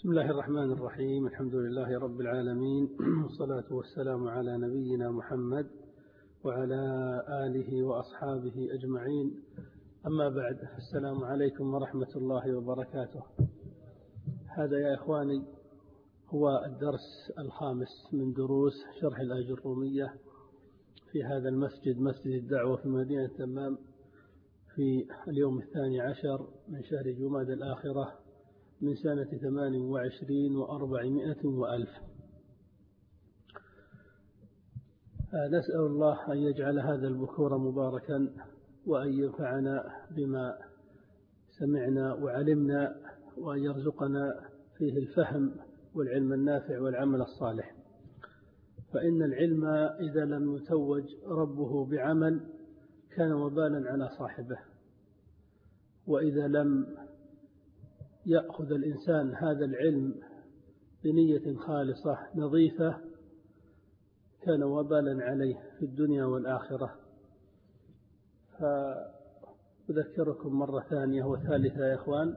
بسم الله الرحمن الرحيم. الحمد لله رب العالمين، والصلاة والسلام على نبينا محمد وعلى آله وأصحابه أجمعين. أما بعد، السلام عليكم ورحمة الله وبركاته. هذا يا إخواني هو الدرس الخامس من دروس شرح الآجرومية في هذا المسجد، مسجد الدعوة في مدينة تمام، في اليوم 12 من شهر جمادى الآخرة من سنة 28 و400 وألف. نسأل الله أن يجعل هذا البكور مباركا، وأن ينفعنا بما سمعنا وعلمنا، وأن يرزقنا فيه الفهم والعلم النافع والعمل الصالح. فإن العلم إذا لم يتوج ربه بعمل كان وبالا على صاحبه، وإذا لم يأخذ الإنسان هذا العلم بنية خالصة نظيفة كان وبالا عليه في الدنيا والآخرة. فأذكركم مرة ثانية وثالثة يا إخوان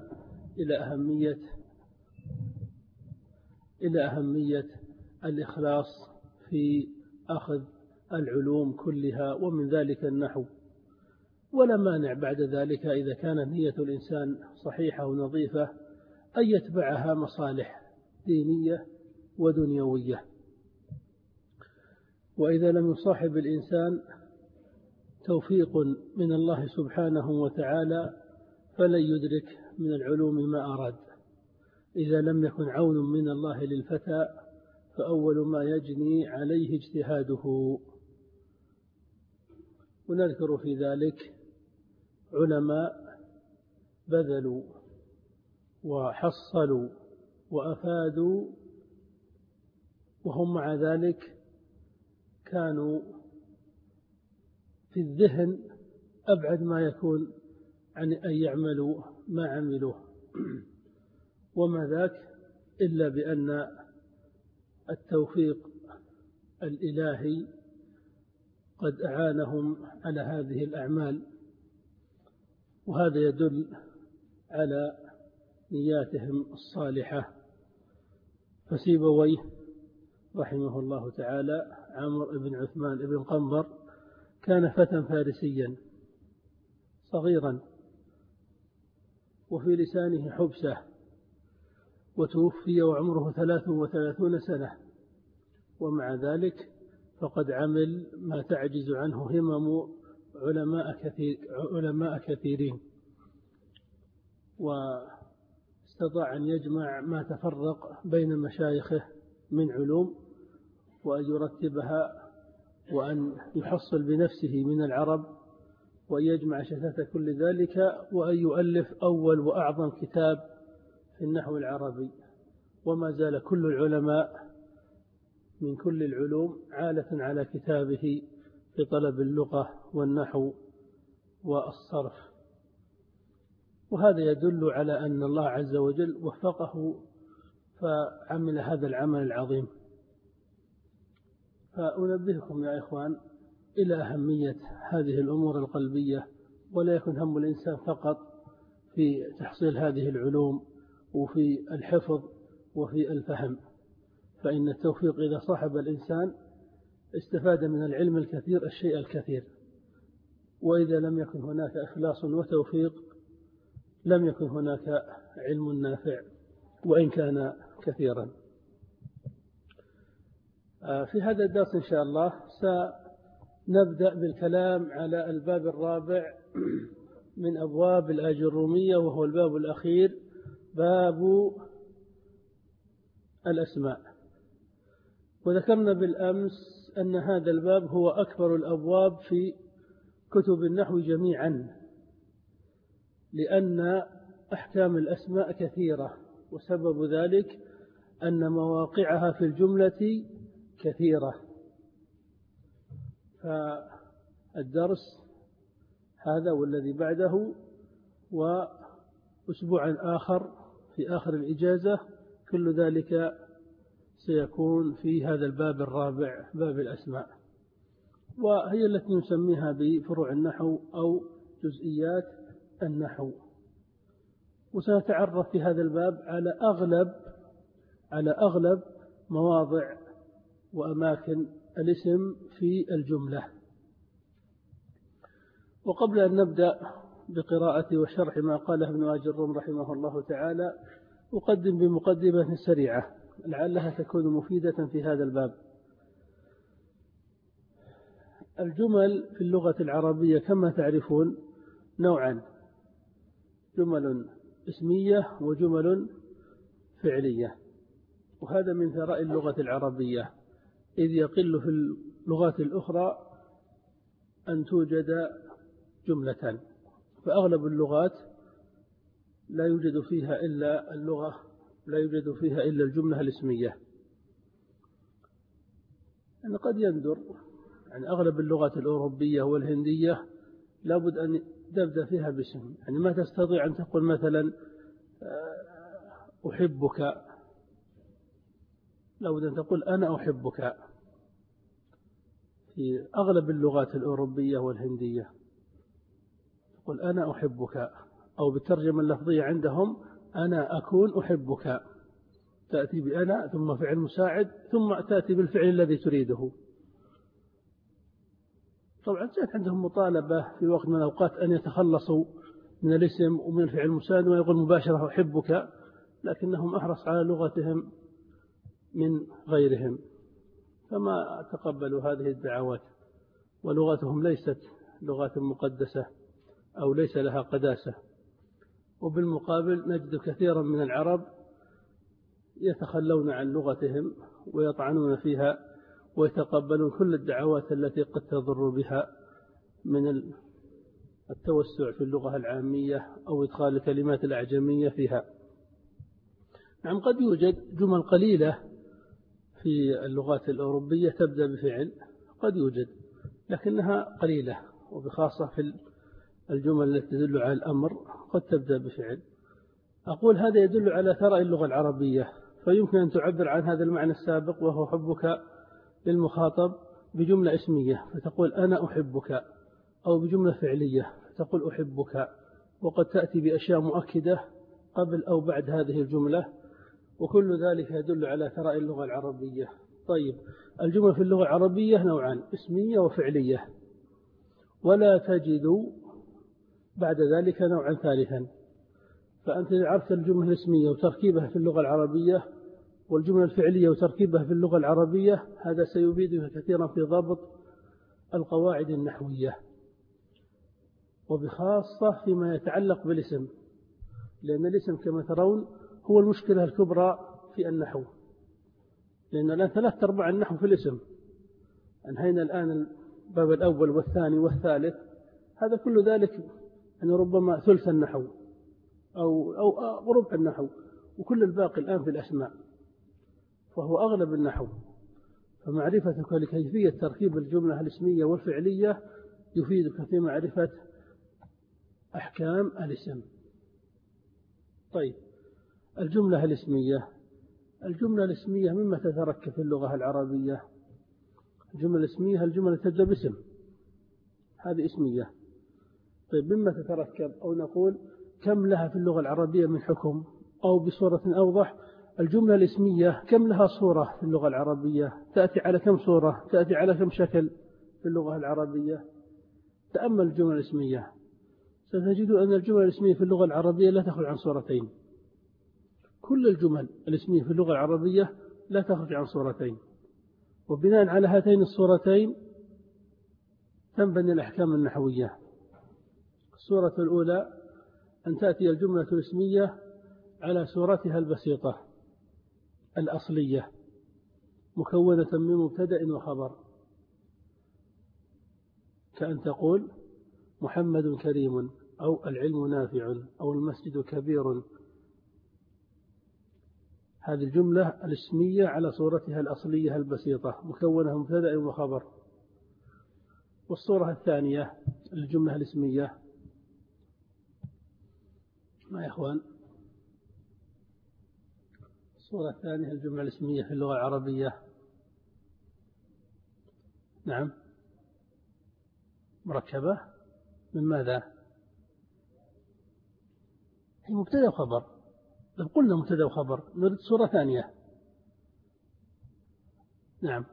إلى أهمية الإخلاص في أخذ العلوم كلها، ومن ذلك النحو. ولا مانع بعد ذلك إذا كانت نية الإنسان صحيحة ونظيفة أن يتبعها مصالح دينية ودنيوية. وإذا لم يصاحب الإنسان توفيق من الله سبحانه وتعالى فلن يدرك من العلوم ما أراد. إذا لم يكن عون من الله للفتى فأول ما يجني عليه اجتهاده. ونذكر في ذلك علماء بذلوا وحصلوا وأفادوا، وهم مع ذلك كانوا في الذهن أبعد ما يكون عن أن يعملوا ما عملوه، وما ذاك إلا بأن التوفيق الإلهي قد أعانهم على هذه الأعمال، وهذا يدل على نياتهم الصالحة. فسيبويه رحمه الله تعالى عمرو بن عثمان بن قنبر كان فتى فارسيا صغيرا وفي لسانه حبسة، وتوفي وعمره 33 سنة، ومع ذلك فقد عمل ما تعجز عنه همم علماء كثيرين، واستطاع أن يجمع ما تفرق بين مشايخه من علوم، وأن يرتبها، وأن يحصل بنفسه من العرب، وأن يجمع شتات كل ذلك، وأن يؤلف أول وأعظم كتاب في النحو العربي. وما زال كل العلماء من كل العلوم عالة على كتابه في طلب اللغة والنحو والصرف. وهذا يدل على أن الله عز وجل وفقه فعمل هذا العمل العظيم. فأنبهكم يا إخوان إلى أهمية هذه الأمور القلبية، ولا يكن هم الإنسان فقط في تحصيل هذه العلوم وفي الحفظ وفي الفهم، فإن التوفيق إذا صاحب الإنسان استفاد من العلم الكثير الشيء الكثير، وإذا لم يكن هناك إخلاص وتوفيق لم يكن هناك علم نافع وإن كان كثيرا. في هذا الدرس إن شاء الله سنبدأ بالكلام على الباب الرابع من أبواب الآجرومية، وهو الباب الأخير، باب الأسماء. وذكرنا بالأمس أن هذا الباب هو أكبر الأبواب في كتب النحو جميعا، لأن أحكام الأسماء كثيرة، وسبب ذلك أن مواقعها في الجملة كثيرة. فالدرس هذا والذي بعده وأسبوع آخر في آخر الإجازة كل ذلك سيكون في هذا الباب الرابع، باب الأسماء، وهي التي نسميها بفروع النحو أو جزئيات النحو. وسنتعرف في هذا الباب على أغلب على أغلب مواضع وأماكن الاسم في الجملة. وقبل أن نبدأ بقراءة وشرح ما قاله ابن آجرون رحمه الله تعالى، أقدم بمقدمة سريعة لعلها تكون مفيدة في هذا الباب. الجمل في اللغة العربية كما تعرفون نوعان: جمل اسمية وجمل فعلية، وهذا من ثراء اللغة العربية، إذ يقل في اللغات الأخرى أن توجد جملة، فأغلب اللغات لا يوجد فيها إلا الجملة الاسمية. يعني قد يندر عن أغلب اللغات الأوروبية والهندية لابد أن تبدأ فيها باسم، يعني ما تستطيع أن تقول مثلا أحبك، لابد أن تقول أنا أحبك. في أغلب اللغات الأوروبية والهندية تقول أنا أحبك، أو بالترجمة اللفظية عندهم أنا أكون أحبك، تأتي بأنا ثم فعل مساعد ثم تأتي بالفعل الذي تريده. طبعا جاءت عندهم مطالبة في وقت من الأوقات أن يتخلصوا من الاسم ومن الفعل المساعد ويقول مباشرة أحبك، لكنهم أحرص على لغتهم من غيرهم فما تقبلوا هذه الدعوات، ولغتهم ليست لغات مقدسة أو ليس لها قداسة. وبالمقابل نجد كثيرا من العرب يتخلون عن لغتهم ويطعنون فيها ويتقبلون كل الدعوات التي قد تضر بها من التوسع في اللغة العامية أو إدخال الكلمات الأعجمية فيها. نعم، قد يوجد جمل قليلة في اللغات الأوروبية تبدأ بفعل، قد يوجد، لكنها قليلة، وبخاصة في الجمل التي تدل على الأمر قد تبدأ بفعل. أقول هذا يدل على ثراء اللغة العربية، فيمكن أن تعبر عن هذا المعنى السابق وهو حبك للمخاطب بجملة اسمية فتقول أنا أحبك، أو بجملة فعلية فتقول أحبك، وقد تأتي بأشياء مؤكدة قبل أو بعد هذه الجملة، وكل ذلك يدل على ثراء اللغة العربية. طيب، الجمل في اللغة العربية نوعان: اسمية وفعلية، ولا تجد بعد ذلك نوعا ثالثا. فأنت إذا عرفت الجملة الاسمية وتركيبها في اللغة العربية والجملة الفعلية وتركيبها في اللغة العربية، هذا سيفيدك كثيرا في ضبط القواعد النحوية، وبخاصة فيما يتعلق بالاسم، لأن الاسم كما ترون هو المشكلة الكبرى في النحو، لأن الآن 3/4 النحو في الاسم. أنهينا الآن الباب الأول والثاني والثالث، هذا كل ذلك يعني ربما ثلث النحو أو ربع النحو، وكل الباقي الآن في الأسماء، فهو أغلب النحو. فمعرفتك لكيفية تركيب الجملة الاسمية والفعلية يفيدك في معرفة أحكام الاسم. طيب، الجملة الاسمية مما تتركب في اللغة العربية؟ الجملة الاسمية الجملة تبدأ باسم، هذه اسمية. طيب، مما تتركب؟ أو نقول كم لها في اللغة العربية من حكم؟ أو بصورة أوضح، الجملة الاسمية كم لها صورة في اللغة العربية؟ تأتي على كم صورة؟ تأتي على كم شكل في اللغة العربية؟ تأمل الجملة الاسمية، ستجد أن الجملة الاسمية في اللغة العربية لا تخرج عن صورتين. كل الجمل الاسمية في اللغة العربية لا تخرج عن صورتين، وبناء على هاتين الصورتين تنبني الأحكام النحوية. الصورة الأولى أن تأتي الجملة الاسمية على صورتها البسيطة الأصلية، مكونة من مبتدأ وخبر، كأن تقول محمد كريم، أو العلم نافع، أو المسجد كبير. هذه الجملة الاسمية على صورتها الأصلية البسيطة، مكونة من مبتدأ وخبر. والصورة الثانية الجملة الاسمية، ما يا إخوان، الصورة الثانية الجملة الاسمية في اللغة العربية، نعم، مركبة من ماذا؟ هي مبتدأ وخبر. لو قلنا مبتدأ وخبر نريد صورة ثانية، نعم.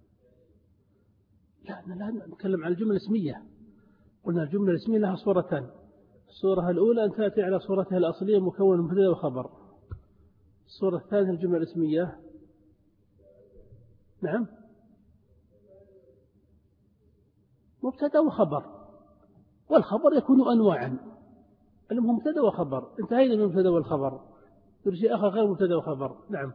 لا نتكلم عن الجملة الاسمية. قلنا الجملة الاسمية لها صورتان. الصورة الأولى أن تأتي على صورتها الأصلية مكون مبتدأ وخبر. الصورة الثانية الجملة الاسمية. نعم، مبتدأ وخبر، والخبر يكون أنواعا. المهم مبتدأ وخبر، انتهينا من المبتدأ والخبر. شيء آخر غير مبتدأ وخبر. نعم.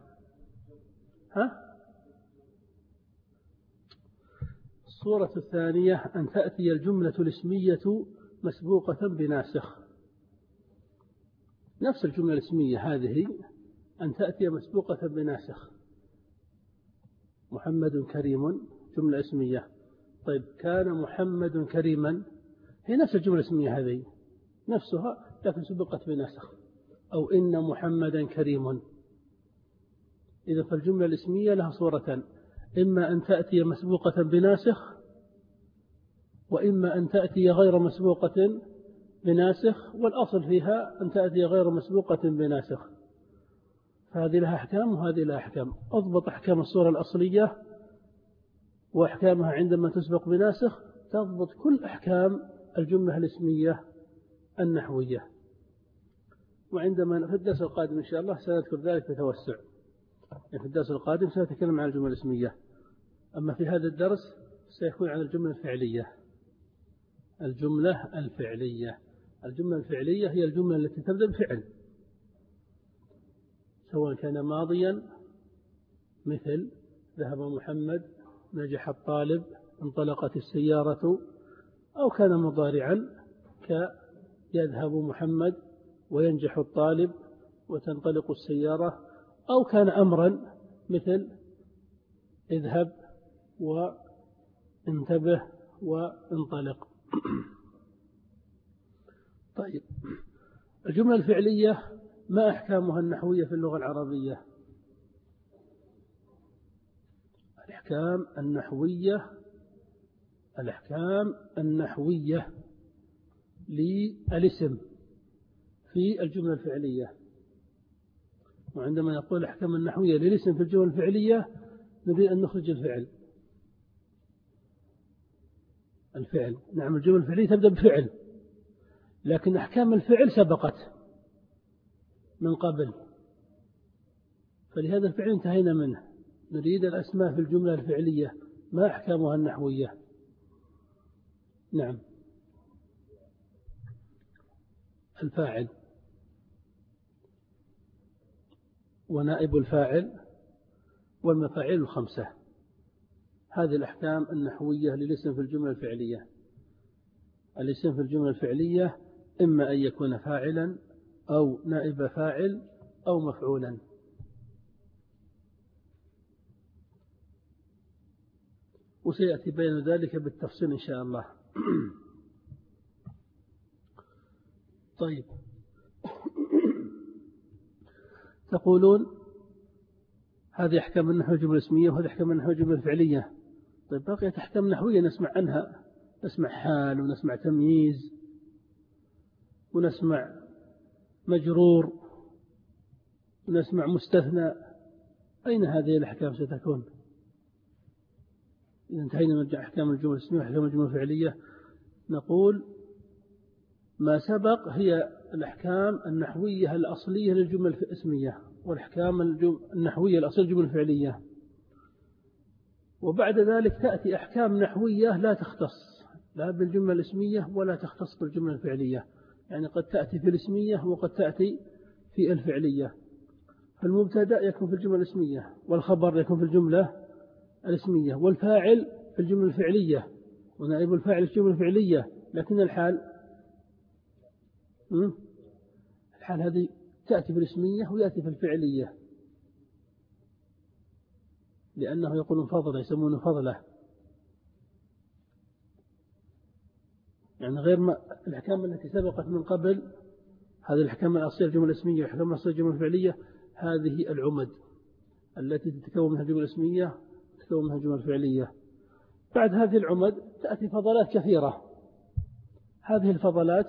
الصورة الثانية أن تأتي الجملة الاسمية مسبوقة بناسخ. نفس الجملة الاسمية هذه أن تأتي مسبوقة بناسخ. محمد كريم جملة اسمية. طيب، كان محمد كريما، هي نفس الجملة الاسمية هذه نفسها لكن سبقت بناسخ. أو إن محمدا كريم. إذا فالجملة الاسمية لها صورتان، إما أن تأتي مسبوقة بناسخ، وإما أن تأتي غير مسبوقة بناسخ، والأصل فيها أن تأتي غير مسبوقة بناسخ. فهذه لها أحكام وهذه لها أحكام. أضبط أحكام الصورة الأصلية وأحكامها عندما تسبق بناسخ، تضبط كل أحكام الجملة الاسمية النحوية. وعندما في الدرس القادم إن شاء الله سنذكر ذلك بتوسع. في الدرس القادم سنتكلم عن الجملة الاسمية، أما في هذا الدرس سيكون عن الجملة الفعلية. الجملة الفعلية. الجملة الفعلية هي الجملة التي تبدأ بفعل، سواء كان ماضيا مثل ذهب محمد، نجح الطالب، انطلقت السيارة، أو كان مضارعا كيذهب محمد وينجح الطالب وتنطلق السيارة، أو كان أمرا مثل اذهب وانتبه وانطلق. طيب، الجملة الفعلية ما أحكامها النحوية في اللغة العربية؟ الأحكام النحوية للاسم في الجملة الفعلية. وعندما نقول الأحكام النحوية للاسم في الجملة الفعلية نريد أن نخرج الفعل. نعم، الجملة الفعلية تبدأ بفعل، لكن أحكام الفعل سبقت من قبل، فلهذا الفعل انتهينا منه. نريد الأسماء في الجملة الفعلية ما أحكامها النحوية. نعم. الفاعل ونائب الفاعل والمفاعيل الخمسة، هذه الأحكام النحوية للاسم في الجملة الفعلية. الاسم في الجملة الفعلية إما أن يكون فاعلا أو نائب فاعل أو مفعولا. وسيأتي بين ذلك بالتفصيل إن شاء الله. طيب، تقولون هذه أحكام النحو الجملة الاسمية وهذه أحكام النحو الجملة الفعلية. طيب، بقيت أحكام نحوية نسمع عنها، نسمع حال ونسمع تمييز ونسمع مجرور ونسمع مستثنى. أين هذه الأحكام ستكون؟ إذا انتهينا من أحكام الجملة الاسمية وأحكام الجملة الفعلية، نقول ما سبق هي الأحكام النحوية الأصلية للجملة الاسمية والأحكام النحوية الأصلية للجملة الفعلية. وبعد ذلك تأتي أحكام نحوية لا تختص لا بالجملة الاسمية ولا تختص بالجملة الفعلية، يعني قد تأتي في الاسمية وقد تأتي في الفعلية. فالمبتدأ يكون في الجملة الاسمية، والخبر يكون في الجملة الاسمية، والفاعل في الجملة الفعلية، ونائب الفاعل في الجملة الفعلية. لكن الحال هذه تأتي في الاسمية ويأتي في الفعلية، لأنه يقولون فضله، يسمونه فضله، يعني غير ما الأحكام التي سبقت من قبل. هذه الأحكام الأصلية الجملة الاسمية والأحكام الأصلية الجملة الفعلية، هذه العمد التي تتكون منها الجملة الاسمية تتكون منها الجملة الفعلية. بعد هذه العمد تأتي فضلات كثيرة، هذه الفضلات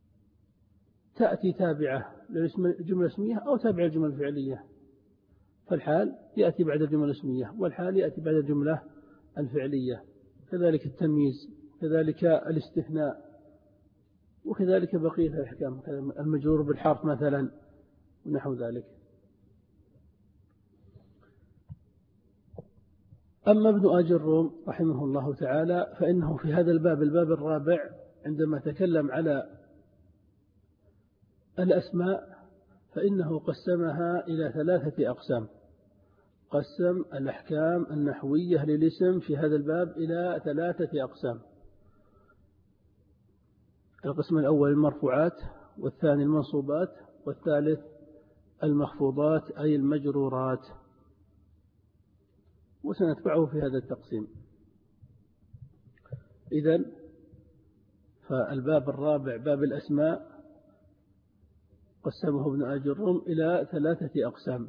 تأتي تابعة للجملة الاسمية أو تابعة للجملة الفعلية. فالحال يأتي بعد الجملة الاسمية، والحال يأتي بعد الجملة الفعلية، كذلك التمييز، كذلك الاستثناء، وكذلك بقية الأحكام، المجرور بالحرف مثلا ونحو ذلك. أما ابن آج الروم رحمه الله تعالى فإنه في هذا الباب الرابع عندما تكلم على الأسماء فإنه قسمها إلى 3 أقسام. قسم الأحكام النحوية للاسم في هذا الباب إلى 3 أقسام. القسم الأول المرفوعات، والثاني المنصوبات، والثالث المخفوضات أي المجرورات، وسنتبعه في هذا التقسيم. إذن فالباب الرابع باب الأسماء قسمه ابن آج الروم إلى 3 أقسام: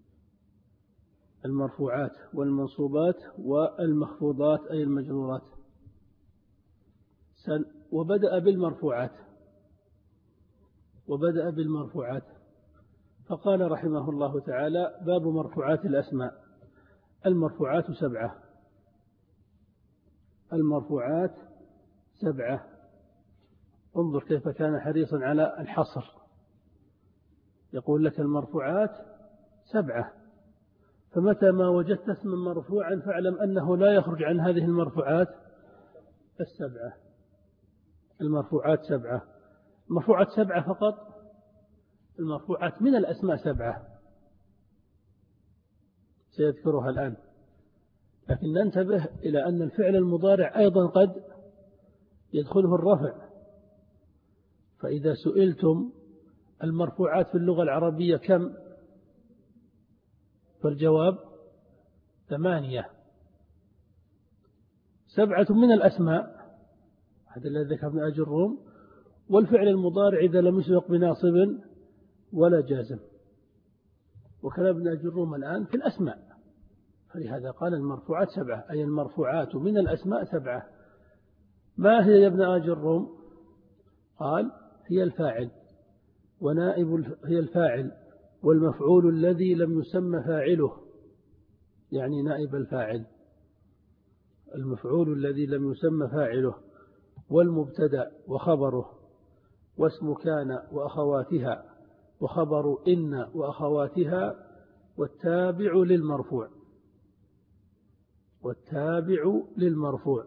المرفوعات والمنصوبات والمخفوضات أي المجرورات. وبدأ بالمرفوعات فقال رحمه الله تعالى: باب مرفوعات الأسماء. المرفوعات 7. المرفوعات 7. انظر كيف كان حريصا على الحصر، يقول لك المرفوعات 7، فمتى ما وجدت اسما مرفوعا فاعلم أنه لا يخرج عن هذه المرفوعات 7. المرفوعات 7. المرفوعات 7 فقط. المرفوعات من الأسماء 7 سيذكرها الآن، لكن ننتبه إلى أن الفعل المضارع أيضا قد يدخله الرفع. فإذا سئلتم المرفوعات في اللغة العربية كم؟ فالجواب 8. 7 من الأسماء، هذا الذي ذكر ابن آج الروم. والفعل المضارع إذا لم يسبق بناصب ولا جازم، وكلام ابن آج الروم الآن في الأسماء، فلهذا قال المرفوعات 7 أي المرفوعات من الأسماء 7. ما هي يا ابن آج الروم؟ قال: هي الفاعل هي الفاعل والمفعول الذي لم يسمى فاعله، يعني نائب الفاعل، المفعول الذي لم يسمى فاعله، والمبتدأ وخبره، واسم كان وأخواتها، وخبر إن وأخواتها، والتابع للمرفوع.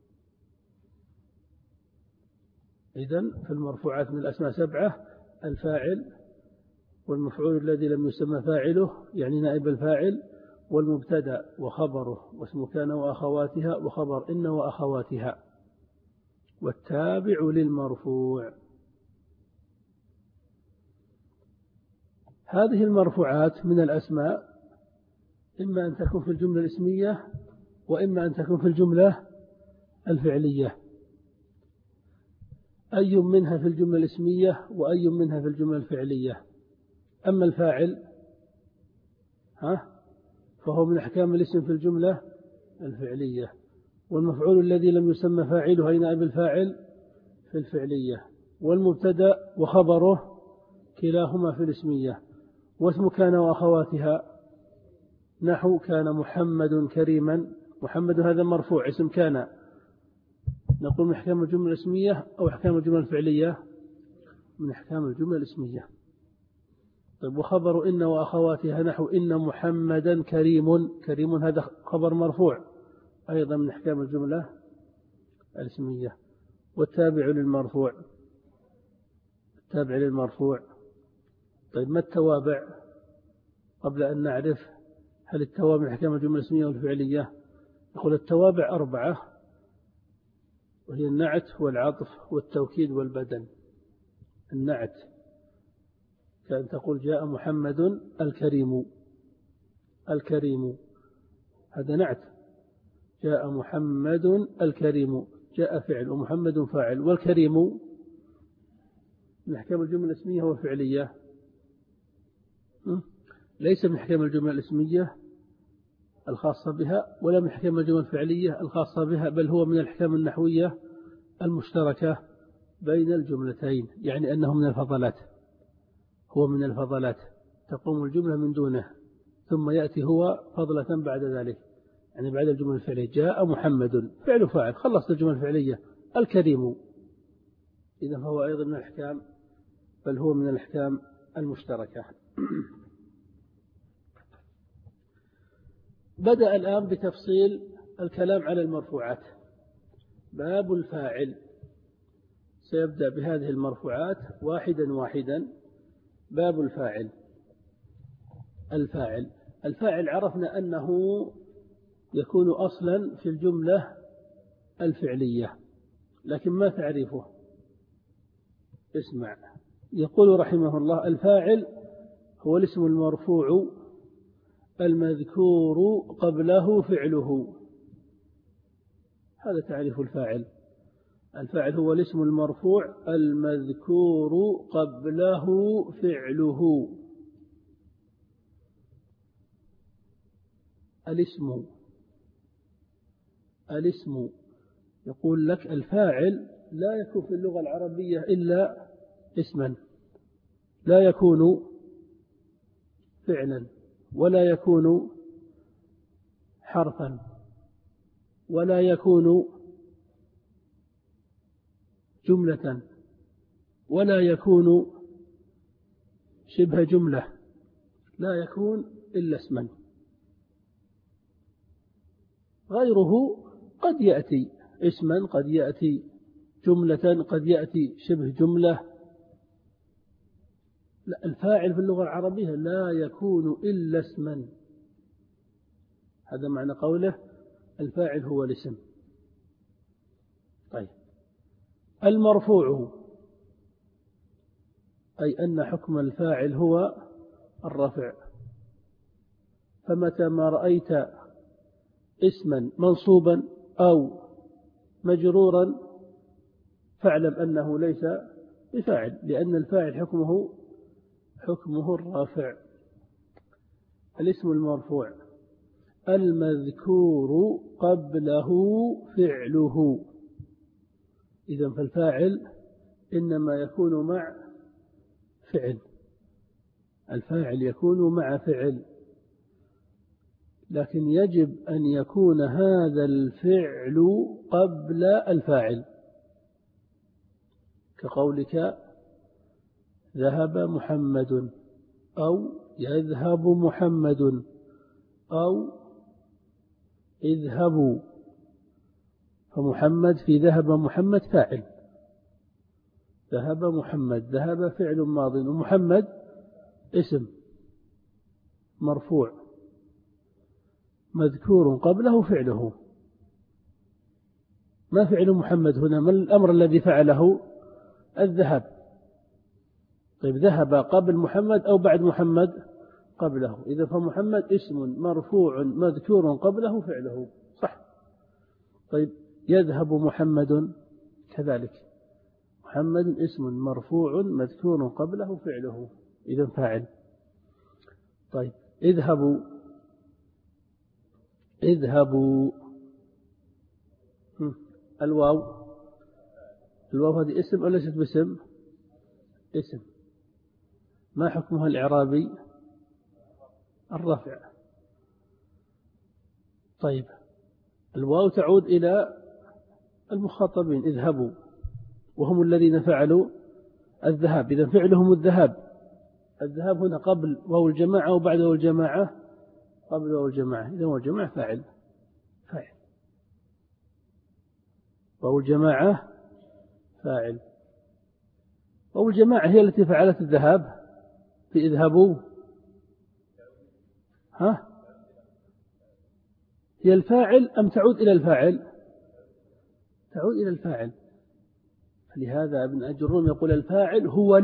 إذن في المرفوعات من الأسماء 7: الفاعل والمفعول الذي لم يسمى فاعله يعني نائب الفاعل، والمبتدأ وخبره، واسم كان وأخواتها، وخبر إن وأخواتها، والتابع للمرفوع. هذه المرفوعات من الأسماء إما أن تكون في الجملة الاسمية وإما أن تكون في الجملة الفعلية. أي منها في الجملة الاسمية وأي منها في الجملة الفعلية. أما الفاعل فهو من أحكام الاسم في الجملة الفعلية، والمفعول الذي لم يسمى فاعله أي نائب الفاعل في الفعلية، والمبتدأ وخبره كلاهما في الاسمية، واسم كان وأخواتها نحو كان محمد كريما. محمد هذا مرفوع اسم كان، نقول من أحكام الجملة الاسمية أو أحكام الجملة الفعلية؟ من أحكام الجملة الاسمية. طيب وخبر إن وأخواتها نحو إن محمدا كريم. كريم هذا خبر مرفوع أيضا من أحكام الجملة الاسمية. والتابع للمرفوع. طيب ما التوابع؟ قبل أن نعرف هل التوابع من أحكام الجملة الاسمية والفعلية، نقول التوابع 4، وهي النعت والعطف والتوكيد والبدل. النعت كأن تقول جاء محمد الكريم، هذا نعت. جاء محمد الكريم، جاء فعل ومحمد فاعل، والكريم من أحكام الجملة الاسمية والفعلية. ليس من أحكام الجملة الاسمية الخاصة بها ولا من أحكام الجمل الفعلية الخاصة بها، بل هو من الأحكام النحوية المشتركة بين الجملتين، يعني أنه من الفضلات، هو من الفضلات تقوم الجملة من دونه، ثم يأتي هو فضلة بعد ذلك، يعني بعد الجملة الفعلية. جاء محمد فعل فاعل، خلصت الجملة الفعلية. الكريم إذا فهو أيضا من الأحكام، بل هو من الأحكام المشتركة. بدأ الآن بتفصيل الكلام على المرفوعات. باب الفاعل، سيبدأ بهذه المرفوعات واحدا واحدا. باب الفاعل. الفاعل عرفنا أنه يكون أصلا في الجملة الفعلية، لكن ما تعريفه؟ اسمع، يقول رحمه الله: الفاعل هو الاسم المرفوع المذكور قبله فعله. هذا تعريف الفاعل. الفاعل هو الاسم المرفوع المذكور قبله فعله. الاسم يقول لك الفاعل لا يكون في اللغة العربية إلا اسما، لا يكون فعلا، ولا يكون حرفا، ولا يكون جملة، ولا يكون شبه جملة، لا يكون إلا اسما. غيره قد يأتي اسما، قد يأتي جملة، قد يأتي شبه جملة. لا، الفاعل في اللغة العربية لا يكون إلا اسما. هذا معنى قوله الفاعل هو الاسم. طيب، المرفوع أي أن حكم الفاعل هو الرفع. فمتى ما رأيت اسما منصوبا أو مجرورا فاعلم أنه ليس بفاعل، لأن الفاعل حكمه الرافع. الاسم المرفوع المذكور قبله فعله. إذن فالفاعل إنما يكون مع فعل، الفاعل يكون مع فعل، لكن يجب أن يكون هذا الفعل قبل الفاعل، كقولك ذهب محمد، أو يذهب محمد، أو اذهبوا. فمحمد في ذهب محمد فاعل، ذهب محمد، ذهب فعل ماض، ومحمد اسم مرفوع مذكور قبله فعله. ما فعل محمد هنا؟ ما الأمر الذي فعله؟ الذهاب. طيب، ذهب قبل محمد أو بعد محمد؟ قبله. إذا فمحمد اسم مرفوع مذكور قبله فعله، صح؟ طيب، يذهب محمد كذلك، محمد اسم مرفوع مذكور قبله فعله، إذا فاعل. طيب، اذهبوا الواو هذه اسم أو ليست باسم؟ اسم. ما حكمها الإعرابي؟ الرفع. طيب، الواو تعود إلى المخاطبين، اذهبوا، وهم الذين فعلوا الذهاب، إذا فعلهم الذهاب. الذهاب هنا قبل واو الجماعة أو بعد واو الجماعة؟ قبل واو الجماعة، إذا واو الجماعة فاعل. واو الجماعة فاعل. واو الجماعة هي التي فعلت الذهاب في اذهبوا. هي الفاعل أم تعود إلى الفاعل؟ تعود إلى الفاعل. فلهذا ابن أجروم يقول الفاعل هو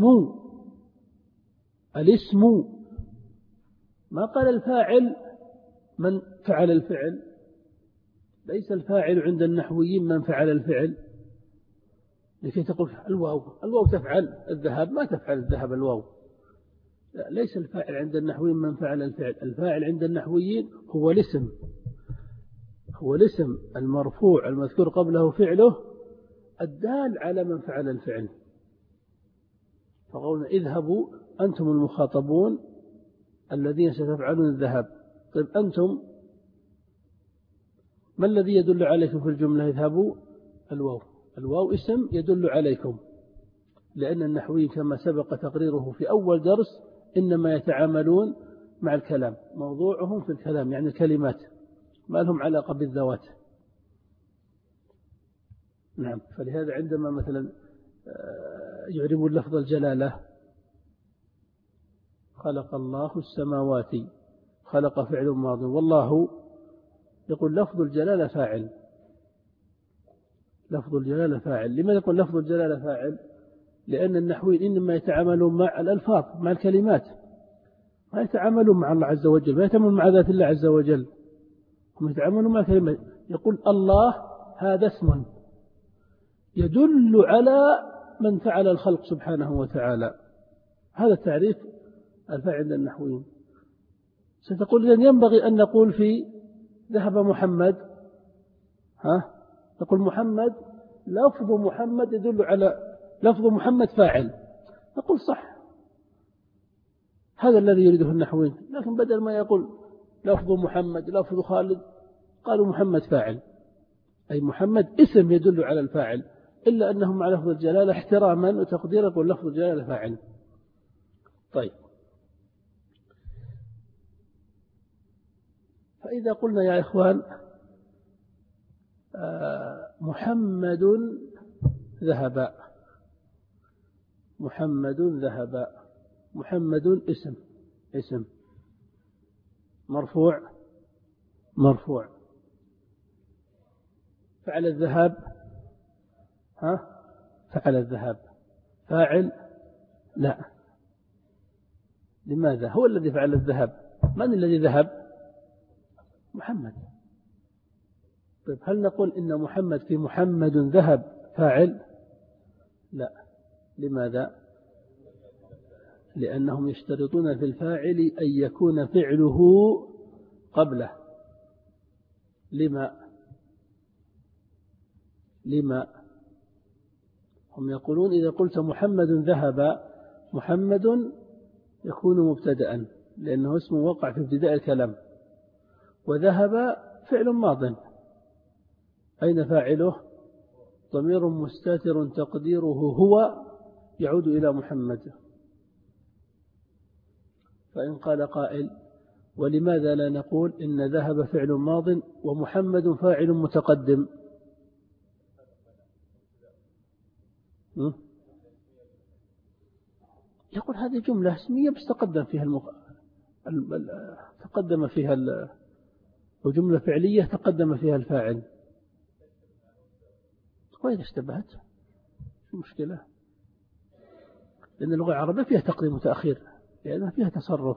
الاسم. ما قال الفاعل من فعل الفعل، ليس الفاعل عند النحويين من فعل الفعل، لكي تقول الواو تفعل الذهاب، ما تفعل الذهاب الواو. لا، ليس الفاعل عند النحويين من فعل الفعل، الفاعل عند النحويين هو الاسم المرفوع المذكور قبله فعله الدال على من فعل الفعل. فقولنا اذهبوا أنتم المخاطبون الذين ستفعلون الذهاب. طيب أنتم ما الذي يدل عليكم في الجملة اذهبوا؟ الواو اسم يدل عليكم، لأن النحويين كما سبق تقريره في أول درس إنما يتعاملون مع الكلام، موضوعهم في الكلام يعني الكلمات، ما لهم علاقة بالذوات. نعم. فلهذا عندما مثلا يعربون لفظ الجلالة خلق الله السماوات، خلق فعل ماض، والله يقول لفظ الجلالة فاعل. لفظ الجلالة فاعل. لماذا يقول لفظ الجلالة فاعل؟ لأن النحويين إنما يتعاملون مع الألفاظ، مع الكلمات، ما يتعاملون مع الله عز وجل، ما يتعاملون مع ذات الله عز وجل، هم يتعاملون مع الكلمات. يقول الله هذا اسم يدل على من فعل الخلق سبحانه وتعالى. هذا التعريف الفاعل عند النحويين. ستقول إذن ينبغي أن نقول في ذهب محمد، نقول محمد لفظ محمد يدل على لفظ محمد فاعل، نقول صح، هذا الذي يريده النحويين. لكن بدل ما يقول لفظ محمد لفظ خالد قالوا محمد فاعل، أي محمد اسم يدل على الفاعل، إلا أنهم مع لفظ الجلالة احتراما وتقديرا يقول لفظ الجلالة فاعل. طيب، فإذا قلنا يا إخوان محمد ذهب، محمد ذهب، محمد اسم مرفوع، فعل الذهاب، فعل الذهاب فاعل، لا. لماذا؟ هو الذي فعل الذهاب. من الذي ذهب؟ محمد. طيب هل نقول إن محمد في محمد ذهب فاعل؟ لا. لماذا؟ لأنهم يشترطون في الفاعل أن يكون فعله قبله. لما هم يقولون إذا قلت محمد ذهب، محمد يكون مبتدأ لأنه اسم وقع في ابتداء الكلام، وذهب فعل ماض، أين فاعله؟ ضمير مستتر تقديره هو يعود إلى محمد. فإن قال قائل ولماذا لا نقول إن ذهب فعل ماض ومحمد فاعل متقدم؟ يقول هذه جملة اسمية بس تقدم فيها تقدم فيها وجملة فعلية تقدم فيها الفاعل. وإذا اشتبهت شو مشكلة؟ لأن اللغة العربية فيها تقديم وتأخير، لأنها فيها تصرف.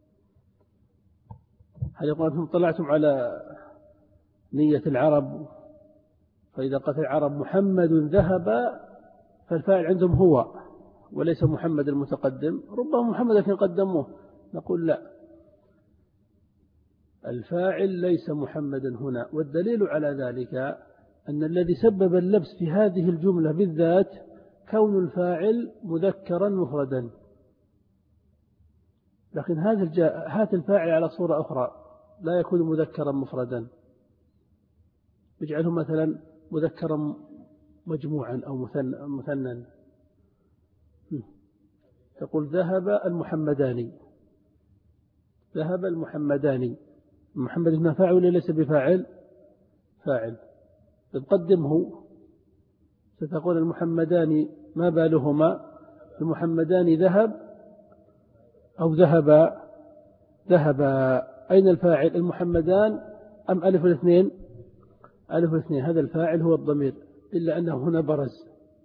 هل يقول أنتم طلعتم على نية العرب، فإذا قالت العرب محمد ذهب فالفاعل عندهم هو وليس محمد المتقدم، ربما محمد الذي قدموه. نقول لا، الفاعل ليس محمدا هنا. والدليل على ذلك أن الذي سبب اللبس في هذه الجملة بالذات كون الفاعل مذكرا مفردا، لكن هات الفاعل على صورة أخرى لا يكون مذكرا مفردا، يجعله مثلا مذكرا مجموعا أو مثنى. تقول ذهب المحمدان، ذهب المحمدان، محمد هنا فاعل ولا ليس بفاعل؟ فاعل. تقدمه ستقول المحمدان ما بالهما؟ المحمدان ذهب أو ذهب. أين الفاعل؟ المحمدان أم ألف الاثنين؟ ألف الاثنين. هذا الفاعل هو الضمير، إلا أنه هنا برز.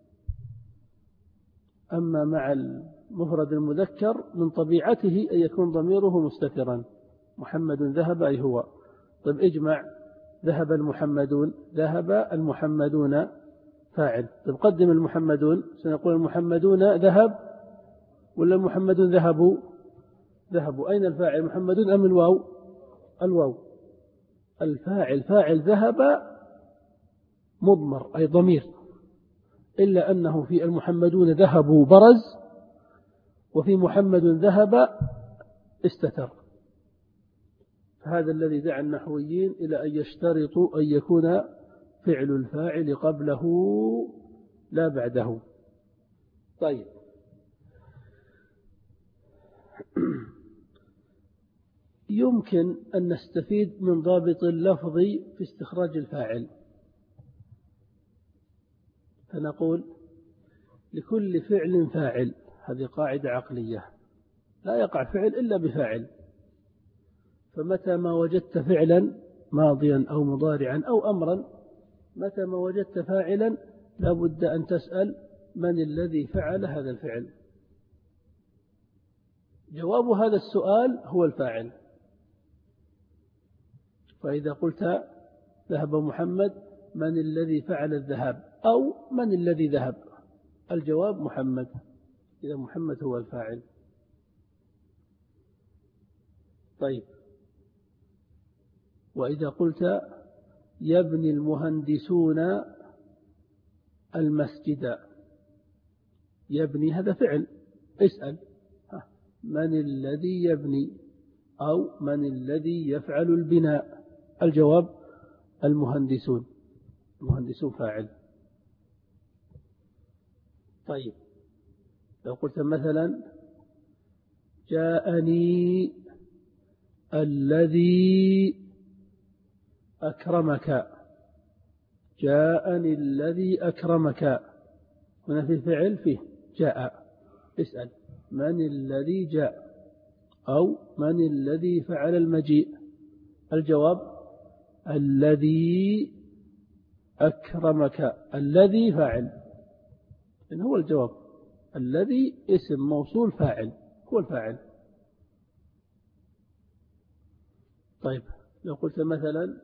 أما مع المفرد المذكر من طبيعته أن يكون ضميره مستترا. محمد ذهب أي هو. طيب اجمع ذهب المحمدون، ذهب المحمدون فاعل. طيب قدم المحمدون، سنقول المحمدون ذهب ولا المحمدون ذهبوا؟ ذهبوا. أين الفاعل؟ محمدون أم الواو؟ الواو. الفاعل فاعل ذهب مضمر أي ضمير، إلا أنه في المحمدون ذهبوا برز، وفي محمد ذهب استتر. فهذا الذي دعا النحويين إلى أن يشترطوا أن يكون فعل الفاعل قبله لا بعده. طيب، يمكن أن نستفيد من ضابط اللفظ في استخراج الفاعل، فنقول لكل فعل فاعل. هذه قاعدة عقلية، لا يقع فعل إلا بفاعل. فمتى ما وجدت فعلا ماضيا أو مضارعا أو أمرا، متى ما وجدت فاعلا لا بد أن تسأل من الذي فعل هذا الفعل. جواب هذا السؤال هو الفاعل. فإذا قلت ذهب محمد، من الذي فعل الذهاب؟ أو من الذي ذهب؟ الجواب محمد. إذا محمد هو الفاعل. طيب، وإذا قلت يبني المهندسون المسجد، يبني هذا فعل، اسأل من الذي يبني أو من الذي يفعل البناء؟ الجواب المهندسون. المهندسون فاعل. طيب، لو قلت مثلا جاءني الذي أكرمك، جاءني الذي أكرمك، هنا في فعل فيه جاء، اسأل من الذي جاء أو من الذي فعل المجيء؟ الجواب الذي أكرمك. الذي فاعل، إن هو الجواب. الذي اسم موصول فاعل، هو الفاعل. طيب، لو قلت مثلا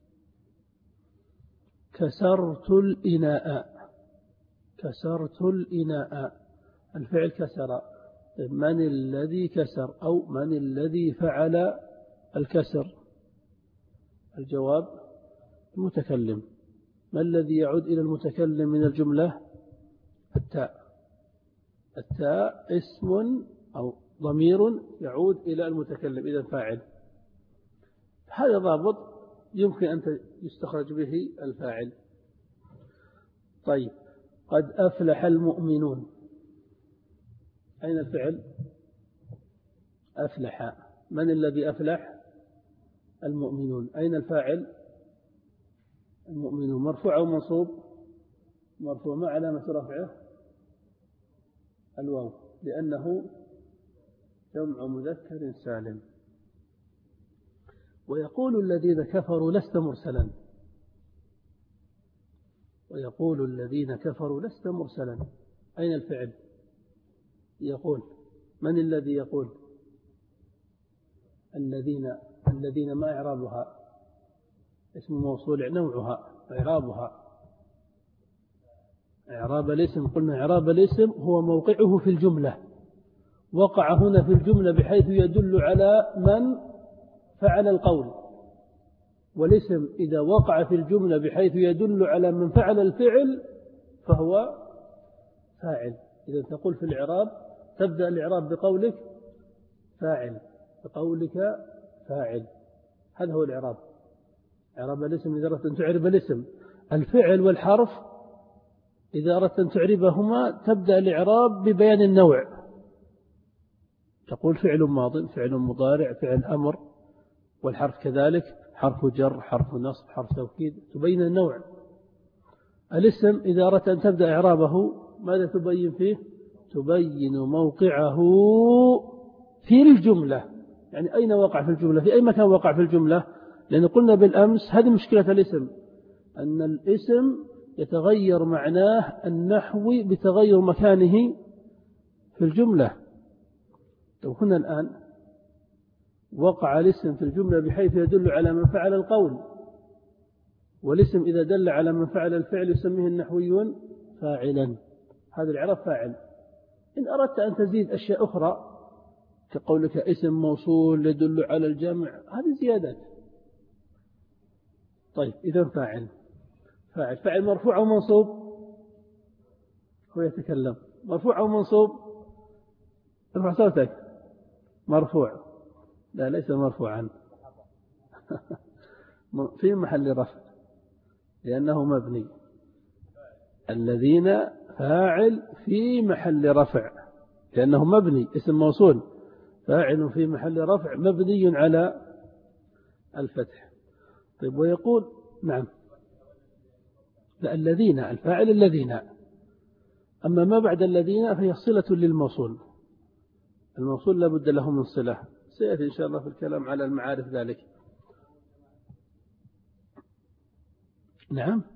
كسرت الإناء، كسرت الإناء، الفعل كسر. من الذي كسر أو من الذي فعل الكسر؟ الجواب المتكلم. ما الذي يعود إلى المتكلم من الجملة؟ التاء. التاء اسم أو ضمير يعود إلى المتكلم، إذا فاعل. هذا ضابط يمكن أن يستخرج به الفاعل. طيب، قد أفلح المؤمنون، أين الفعل؟ أفلح. من الذي أفلح؟ المؤمنون. أين الفاعل؟ المؤمنون. مرفوع أو منصوب؟ مرفوع. ما علامة رفعه؟ الواو، لأنه جمع مذكر سالم. ويقول الذين كفروا لست مرسلا، ويقول الذين كفروا لست مرسلا. أين الفعل؟ يقول. من الذي يقول؟ الذين ما إعرابها؟ اسم موصول، نوعها إعرابها إعراب الاسم. قلنا إعراب الاسم هو موقعه في الجملة، وقع هنا في الجملة بحيث يدل على من فعل القول. والاسم إذا وقع في الجملة بحيث يدل على من فعل الفعل فهو فاعل. إذا تقول في الإعراب، تبدأ الإعراب بقولك فاعل، بقولك فاعل. هذا هو الإعراب. إعراب الاسم إذا أردت أن تعرب الاسم. الفعل والحرف إذا أردت أن تعربهما تبدأ الإعراب ببيان النوع، تقول فعل ماض، فعل مضارع، فعل أمر. والحرف كذلك، حرف جر، حرف نصب، حرف توكيد، تبين النوع. الاسم إذا أردت أن تبدأ إعرابه ماذا تبين فيه؟ تبين موقعه في الجملة. يعني أين وقع في الجملة؟ في أي مكان وقع في الجملة؟ لأن قلنا بالأمس هذه مشكلة الاسم، أن الاسم يتغير معناه النحوي بتغير مكانه في الجملة. لو هنا الآن وقع الاسم في الجملة بحيث يدل على من فعل القول، والاسم إذا دل على من فعل الفعل يسميه النحويون فاعلا. هذا الإعراب فاعل. إن أردت أن تزيد أشياء أخرى كقولك اسم موصول يدل على الجمع، هذه زيادات. طيب، إذا فاعل. فاعل مرفوع أو منصوب؟ هو يتكلم. مرفوع أو منصوب؟ ارفع صوتك. مرفوع. لا ليس مرفوعا. في محل رفع لأنه مبني. الذين فاعل في محل رفع لأنه مبني، اسم موصول، فاعل في محل رفع مبني على الفتح. طيب ويقول نعم، لا الذين الفاعل الذين، أما ما بعد الذين فهي صلة للموصول، الموصول لا بد له من صلة، سيأتي إن شاء الله في الكلام على المعارف ذلك. نعم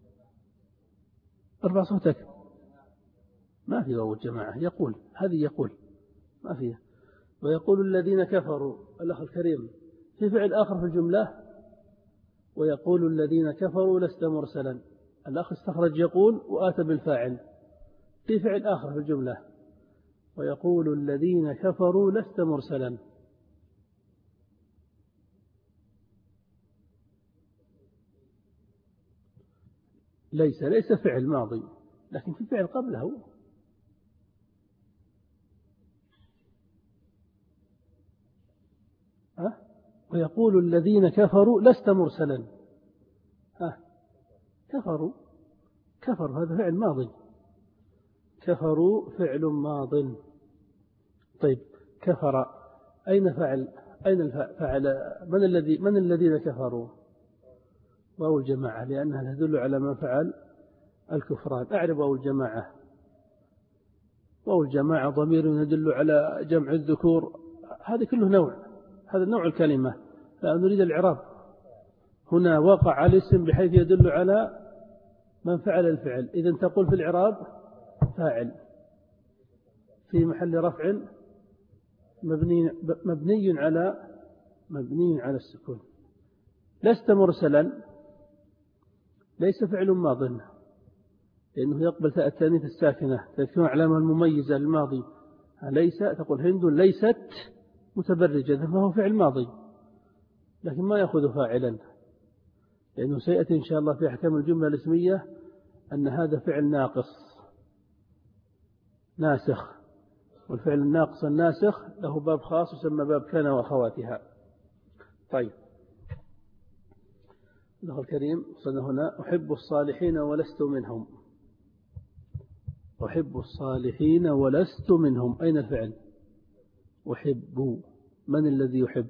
ارفع صوتك. ما في واو الجماعة، يقول هذه يقول ما فيها. ويقول الذين كفروا، الأخ الكريم في فعل آخر في الجملة، ويقول الذين كفروا لست مرسلا، الأخ استخرج يقول وآتى بالفاعل، في فعل آخر في الجملة ويقول الذين كفروا لست مرسلا. ليس فعل ماضي، لكن في فعل قبله. ويقول الذين كفروا لست مرسلا. كفروا هذا فعل ماضي، كفروا فعل ماض. طيب كفر أين فعل؟ أين الفاعل؟ من الذين كفروا؟ واو الجماعة، لأنها تدل على من فعل الكفران. أعرف واو الجماعة، واو الجماعة ضمير يدل على جمع الذكور، هذا كله نوع، هذا نوع الكلمة، لا نريد الإعراب. هنا وقع الاسم بحيث يدل على من فعل الفعل، إذن تقول في الإعراب فاعل في محل رفع مبني على السكون. لست مرسلا ليس فعل ماض، لأنه يقبل تاء التانيث الساكنة تكون علامة المميزة للماضي. ليس تقول هند ليست متبرجة، فهو فعل ماضي لكن ما يأخذ فاعلا، لأنه سيأتي إن شاء الله في أحكام الجملة الاسمية أن هذا فعل ناقص ناسخ، والفعل الناقص الناسخ له باب خاص يسمى باب كان وأخواتها. طيب الأخ الكريم صلى هنا أحب الصالحين ولست منهم. أحب الصالحين ولست منهم، أين الفعل؟ أحب، من الذي يحب؟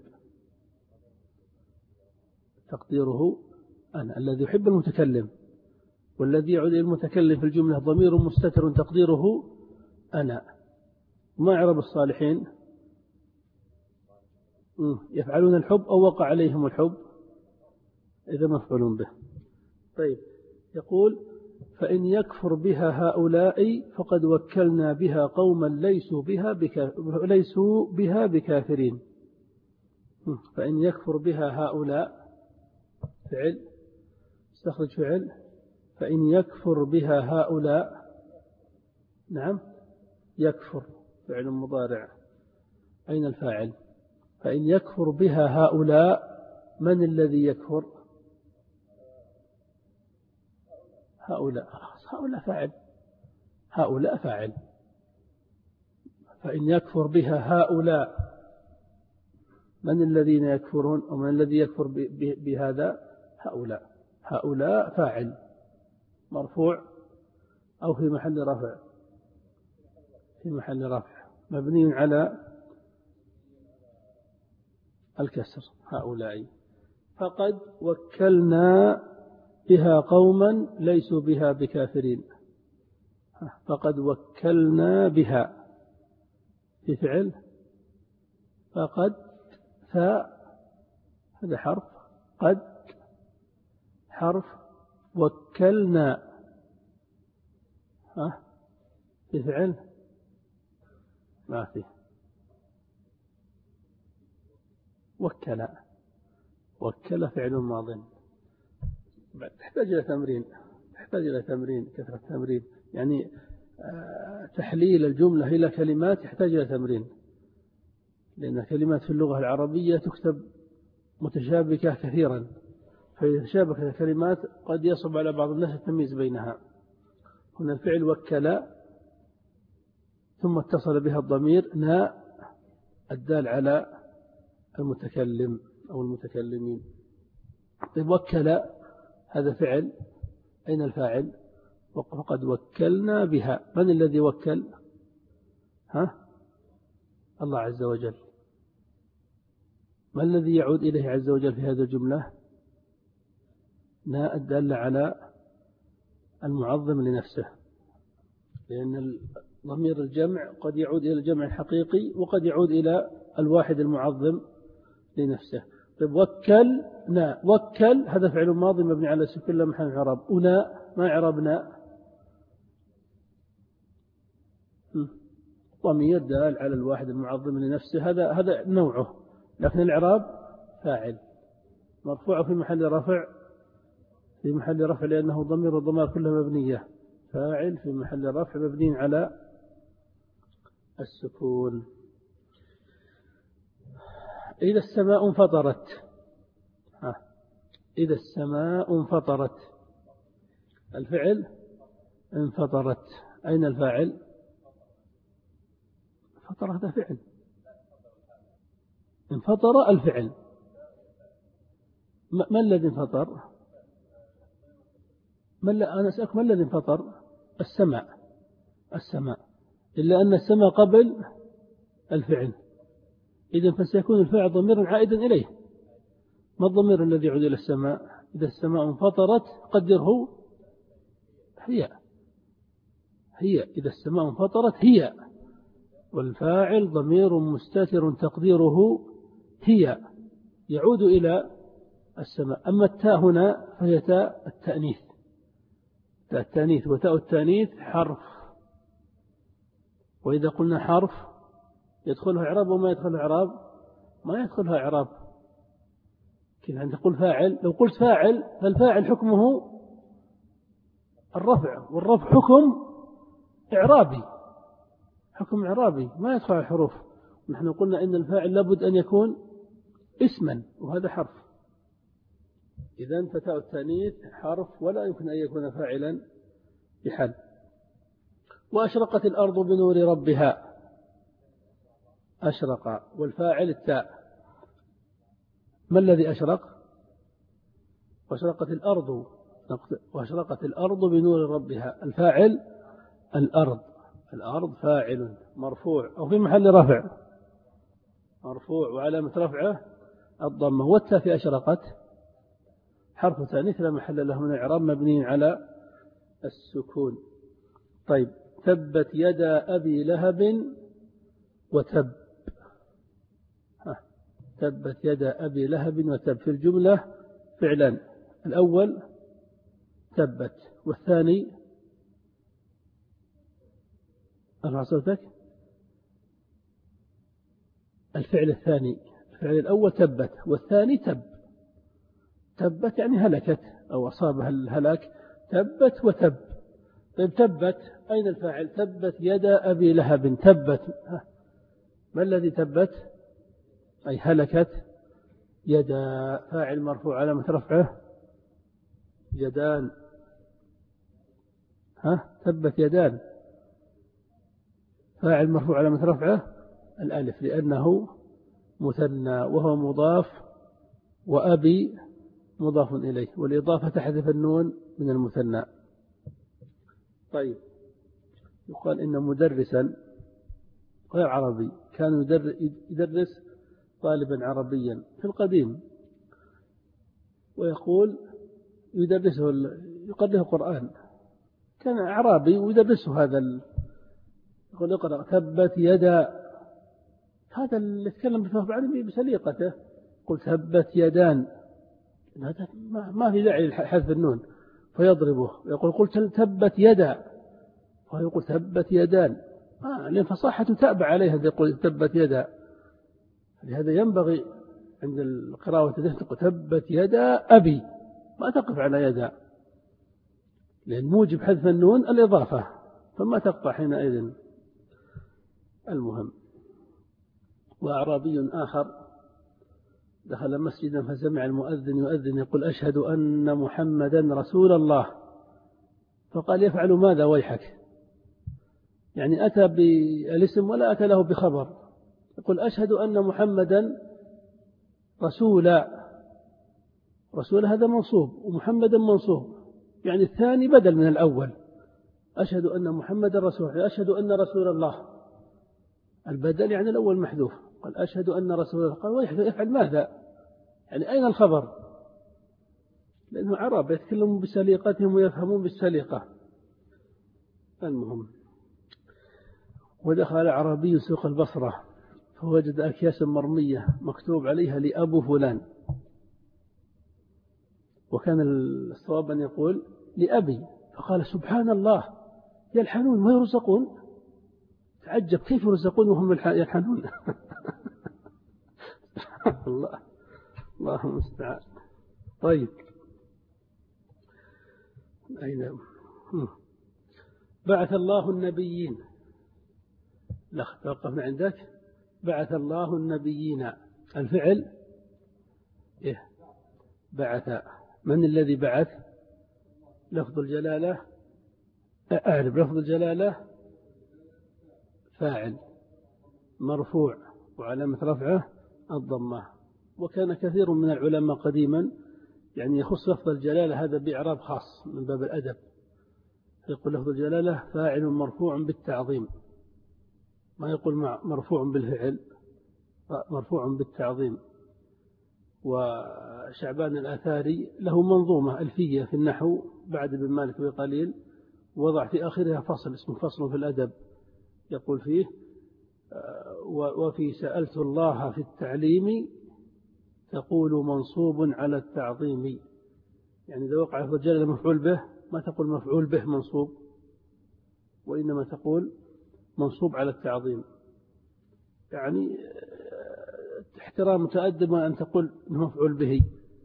تقديره أنا، الذي يحب المتكلم، والذي يعود المتكلم في الجملة ضمير مستتر تقديره أنا. ما أعرب الصالحين؟ يفعلون الحب أو وقع عليهم الحب، إذا مفعول به. طيب يقول فإن يكفر بها هؤلاء فقد وكلنا بها قوما ليسوا بها بكافرين. فإن يكفر بها هؤلاء فعل، استخرج فعل، فإن يكفر بها هؤلاء، نعم يكفر فعل مضارع، أين الفاعل؟ فإن يكفر بها هؤلاء، من الذي يكفر؟ هؤلاء فاعل، هؤلاء فاعل. فإن يكفر بها هؤلاء، من الذين يكفرون ومن الذي يكفر بهذا؟ هؤلاء فاعل مرفوع أو في محل رفع؟ في محل رفع مبني على الكسر. هؤلاء فقد وكلنا بها قوما ليسوا بها بكافرين. فقد وكلنا بها في فعل، فقد هذا حرف، قد حرف، وكلنا في فعل ما فيه. وكل فعل ماض، تحتاج إلى تمرين كثرة تمرين، يعني تحليل الجملة إلى كلمات يحتاج إلى تمرين، لأن كلمات في اللغة العربية تكتب متشابكة كثيرا، فإذا تشابكت الكلمات قد يصعب على بعض الناس التمييز بينها. هنا الفعل وكل ثم اتصل بها الضمير نا الدال على المتكلم أو المتكلمين. طيب وكل هذا فعل، أين الفاعل؟ وقد وكلنا بها. من الذي وكل؟ الله عز وجل. ما الذي يعود إليه عز وجل في هذه الجملة؟ الدالة على المعظم لنفسه، لأن ضمير الجمع قد يعود إلى الجمع الحقيقي وقد يعود إلى الواحد المعظم لنفسه. طيب وكلنا، وكل هذا فعل ماضي مبني على السكون لا محل من الإعراب. ما إعرابنا؟ ضمير دال على الواحد المعظم لنفسه، هذا نوعه، لكن الإعراب فاعل مرفوع في محل رفع لأنه ضمير والضمائر كلها مبنية. فاعل في محل رفع مبني على السكون. إذا السماء انفطرت. إذا السماء انفطرت، الفعل انفطرت، أين الفاعل؟ انفطر هذا فعل، انفطر الفعل. ما الذي انفطر؟ أنا أسألك ما الذي انفطر؟ السماء، إلا أن السماء قبل الفعل، إذن فسيكون الفاعل ضميرا عائدا إليه. ما الضمير الذي يعود إلى السماء؟ إذا السماء انفطرت قدره هي إذا السماء انفطرت هي، والفاعل ضمير مستتر تقديره هي، يعود إلى السماء. أما التاء هنا فهي تاء التأنيث، وتاء التأنيث حرف، وإذا قلنا حرف يدخلها إعراب وما يدخلها إعراب؟ ما يدخلها إعراب. كيف أن تقول فاعل؟ لو قلت فاعل فالفاعل حكمه الرفع، والرفع حكم إعرابي ما يدخل الحروف. نحن قلنا إن الفاعل لابد أن يكون اسما، وهذا حرف. إذن فتاء التأنيث حرف ولا يمكن أن يكون فاعلا بحال. وأشرقت الأرض بنور ربها. أشرق والفاعل التاء. ما الذي أشرق؟ وأشرقت الأرض بنور ربها، الفاعل الأرض فاعل مرفوع أو في محل رفع مرفوع، وعلامة رفعه الضمة. والتاء في أشرقت حرف تأنيث لا محل له من الإعراب مبني على السكون. طيب تبت يدا أبي لهب وتب. تبت يدا أبي لهب وتب في الجملة فعلا، الأول تبت، والثاني أرفع صوتك. الفعل الأول تبت، والثاني تبت يعني هلكت أو أصابها الهلاك. تبت وتب. طيب تبت، أين الفاعل؟ تبت يدا أبي لهب. تبت، ما الذي تبت؟ أي هلكت. يدا فاعل مرفوع علامة رفعه يدان. تبت يدان فاعل مرفوع علامة رفعه الألف لأنه مثنى وهو مضاف، وأبي مضاف إليه، والإضافة تحذف النون من المثنى. طيب يقال إن مدرسا غير عربي كان يدرس طالبا عربيا في القديم، ويقول يقرأه قرآن، كان أعرابي ويدرسه هذا يقول اقرأ تبت يدا. هذا اللي يتكلم بالفهم بسليقته، قل تبت يدان، هذا ما في داعي لحذف النون، فيضربه يقول قلت تبت يدا، ويقول تبت يدان، لأن فصاحته تأبع عليها يقول تبت يدا. لهذا ينبغي عند القراءة تقول تبت يدا أبي، ما تقف على يدا، لأن موجب حذف النون الإضافة، فما تقطع حينئذ. المهم، وأعرابي آخر دخل مسجدا فسمع المؤذن يؤذن يقول أشهد أن محمدا رسول الله، فقال يفعل ماذا ويحك؟ يعني أتى بالاسم ولا أتى له بخبر، يقول أشهد أن محمدا رسولا، رسول هذا منصوب ومحمدا منصوب، يعني الثاني بدل من الأول. أشهد أن محمد رسول، أشهد أن رسول الله، البدل يعني الأول محذوف. قال أشهد أن رسول الله، قال ويفعل ماذا؟ يعني أين الخبر؟ لأنه عرب يتكلمون بسليقتهم ويفهمون بالسليقة. المهم، ودخل أعرابي سوق البصرة فوجد أكياس مرمية مكتوب عليها لأبو فلان، وكان الصواب أن يقول لأبي، فقال سبحان الله يلحنون ويرزقون. تعجب كيف يرزقون وهم يلحنون. الله، الله المستعان. طيب، أين بعث الله النبيين؟ لا، توقفنا عندك. بعث الله النبيين، الفعل إيه؟ بعث. من الذي بعث؟ لفظ الجلالة، أعرف لفظ الجلالة فاعل مرفوع وعلامة رفعه الضمة. وكان كثير من العلماء قديما يعني يخص لفظ الجلالة هذا بإعراب خاص من باب الأدب، يقول لفظ الجلالة فاعل مرفوع بالتعظيم، ما يقول مرفوع بالفعل، مرفوع بالتعظيم. وشعبان الآثاري له منظومة ألفية في النحو بعد ابن مالك بقليل، وضع في آخرها فصل اسمه فصل في الأدب، يقول فيه وفي سألت الله في التعليم تقول منصوب على التعظيم. يعني إذا وقع لفظ الجلالة مفعول به ما تقول مفعول به منصوب، وإنما تقول منصوب على التعظيم. يعني احترام متأدب أن تقول مفعول به.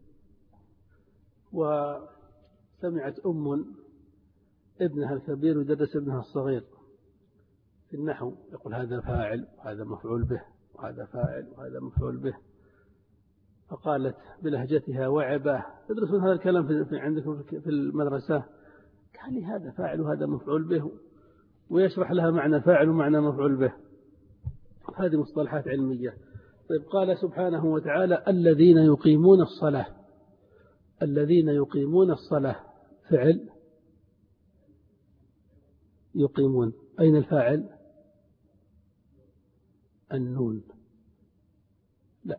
وسمعت ابنها الكبير يدرس ابنها الصغير في النحو، يقول هذا فاعل وهذا مفعول به وهذا فاعل وهذا مفعول به، فقالت بلهجتها وعبة تدرسون هذا الكلام في عندكم في المدرسة؟ قال لي هذا فاعل وهذا مفعول به، ويشرح لها معنى فاعل ومعنى مفعول به. هذه مصطلحات علمية. طيب، قال سبحانه وتعالى الذين يقيمون الصلاة. الذين يقيمون الصلاة فعل يقيمون، أين الفاعل؟ النون. لا،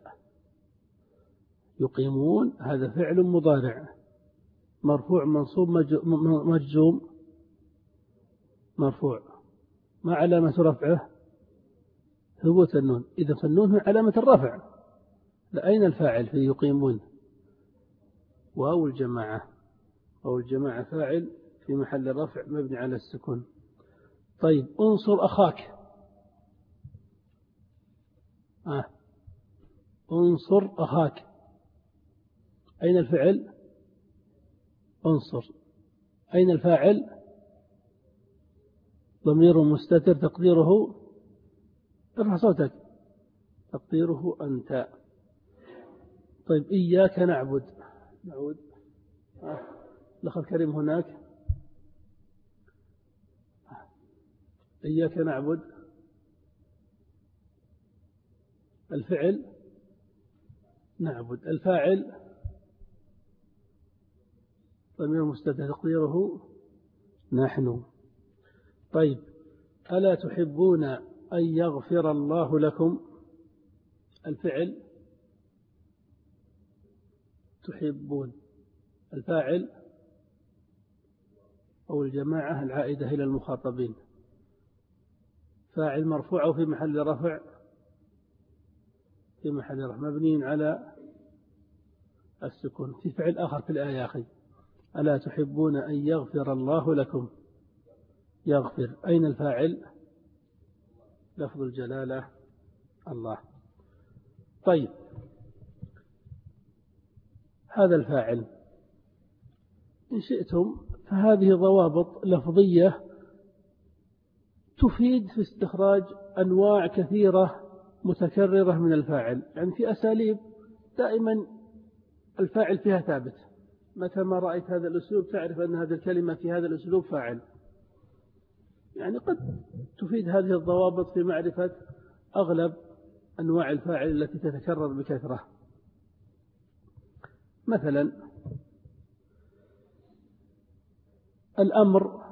يقيمون هذا فعل مضارع مرفوع منصوب مجزوم مرفوع، ما علامة رفعه؟ ثبوت النون. إذا فالنون هي علامة الرفع. لأين الفاعل في يقيمون؟ واو الجماعة، واو الجماعة فاعل في محل رفع مبني على السكون. طيب، انصر أخاك. انصر أخاك، أين الفعل؟ انصر. أين الفاعل؟ ضمير مستتر تقديره، ارفع صوتك، تقديره أنت. طيب، إياك نعبد. نعود الأخ الكريم هناك. إياك نعبد الفعل نعبد، الفاعل ضمير مستتر تقديره نحن. طيب، ألا تحبون أن يغفر الله لكم؟ الفعل تحبون، الفاعل أو الجماعة العائدة إلى المخاطبين، فاعل مرفوع أو في محل رفع، في محل رفع مبني على السكون. في فعل آخر في الآية أخي، ألا تحبون أن يغفر الله لكم؟ يغفر، أين الفاعل؟ لفظ الجلالة الله. طيب، هذا الفاعل إن شئتم فهذه ضوابط لفظية تفيد في استخراج أنواع كثيرة متكررة من الفاعل. يعني في أساليب دائما الفاعل فيها ثابت، متى ما رأيت هذا الأسلوب تعرف أن هذه الكلمة في هذا الأسلوب فاعل. يعني قد تفيد هذه الضوابط في معرفة أغلب أنواع الفاعل التي تتكرر بكثرة. مثلا الأمر،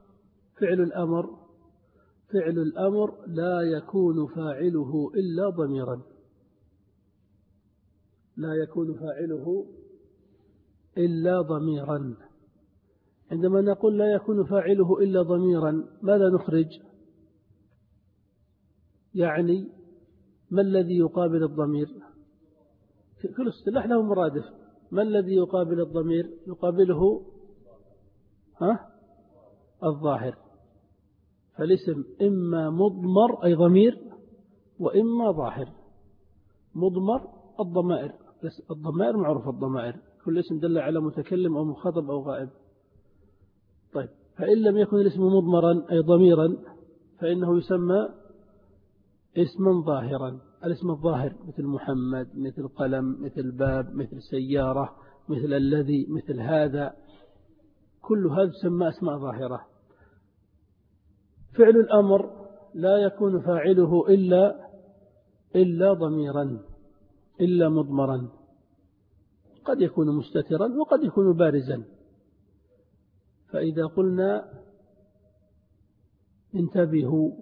فعل الأمر لا يكون فاعله إلا ضميرا، لا يكون فاعله إلا ضميرا. عندما نقول لا يكون فاعله إلا ضميرا ماذا نخرج؟ يعني ما الذي يقابل الضمير؟ كل اصطلاح له مرادف. ما الذي يقابل الضمير؟ يقابله الظاهر. فالاسم إما مضمر أي ضمير وإما ظاهر. مضمر الضمائر معروف، الضمائر كل اسم دل على متكلم أو مخاطب أو غائب. طيب، فإن لم يكن الاسم مضمرا أي ضميرا فإنه يسمى اسما ظاهرا. الاسم الظاهر مثل محمد، مثل قلم، مثل باب، مثل سيارة، مثل الذي، مثل هذا، كل هذا يسمى أسماء ظاهرة. فعل الأمر لا يكون فاعله إلا ضميرا، إلا مضمرا، قد يكون مستترا وقد يكون بارزا. فإذا قلنا انتبهوا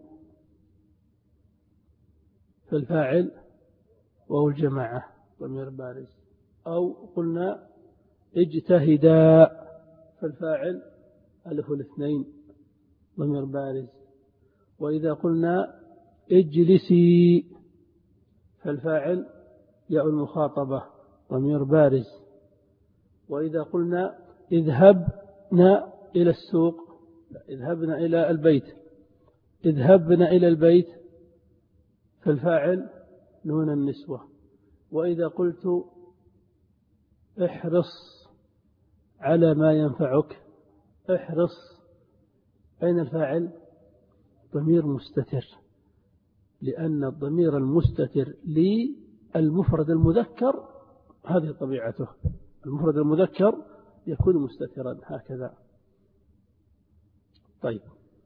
فالفاعل وهو الجماعة ضمير بارز، أو قلنا اجتهدا فالفاعل ألف الاثنين ضمير بارز. وإذا قلنا اجلسي فالفاعل ياء المخاطبة ضمير بارز. وإذا قلنا اذهبنا إلى السوق، اذهبنا إلى البيت، اذهبنا إلى البيت فالفاعل نون النسوة. وإذا قلت احرص على ما ينفعك، احرص، أين الفاعل؟ ضمير مستتر، لأن الضمير المستتر للمفرد المذكر هذه طبيعته، المفرد المذكر يكون مستترا هكذا. طيب،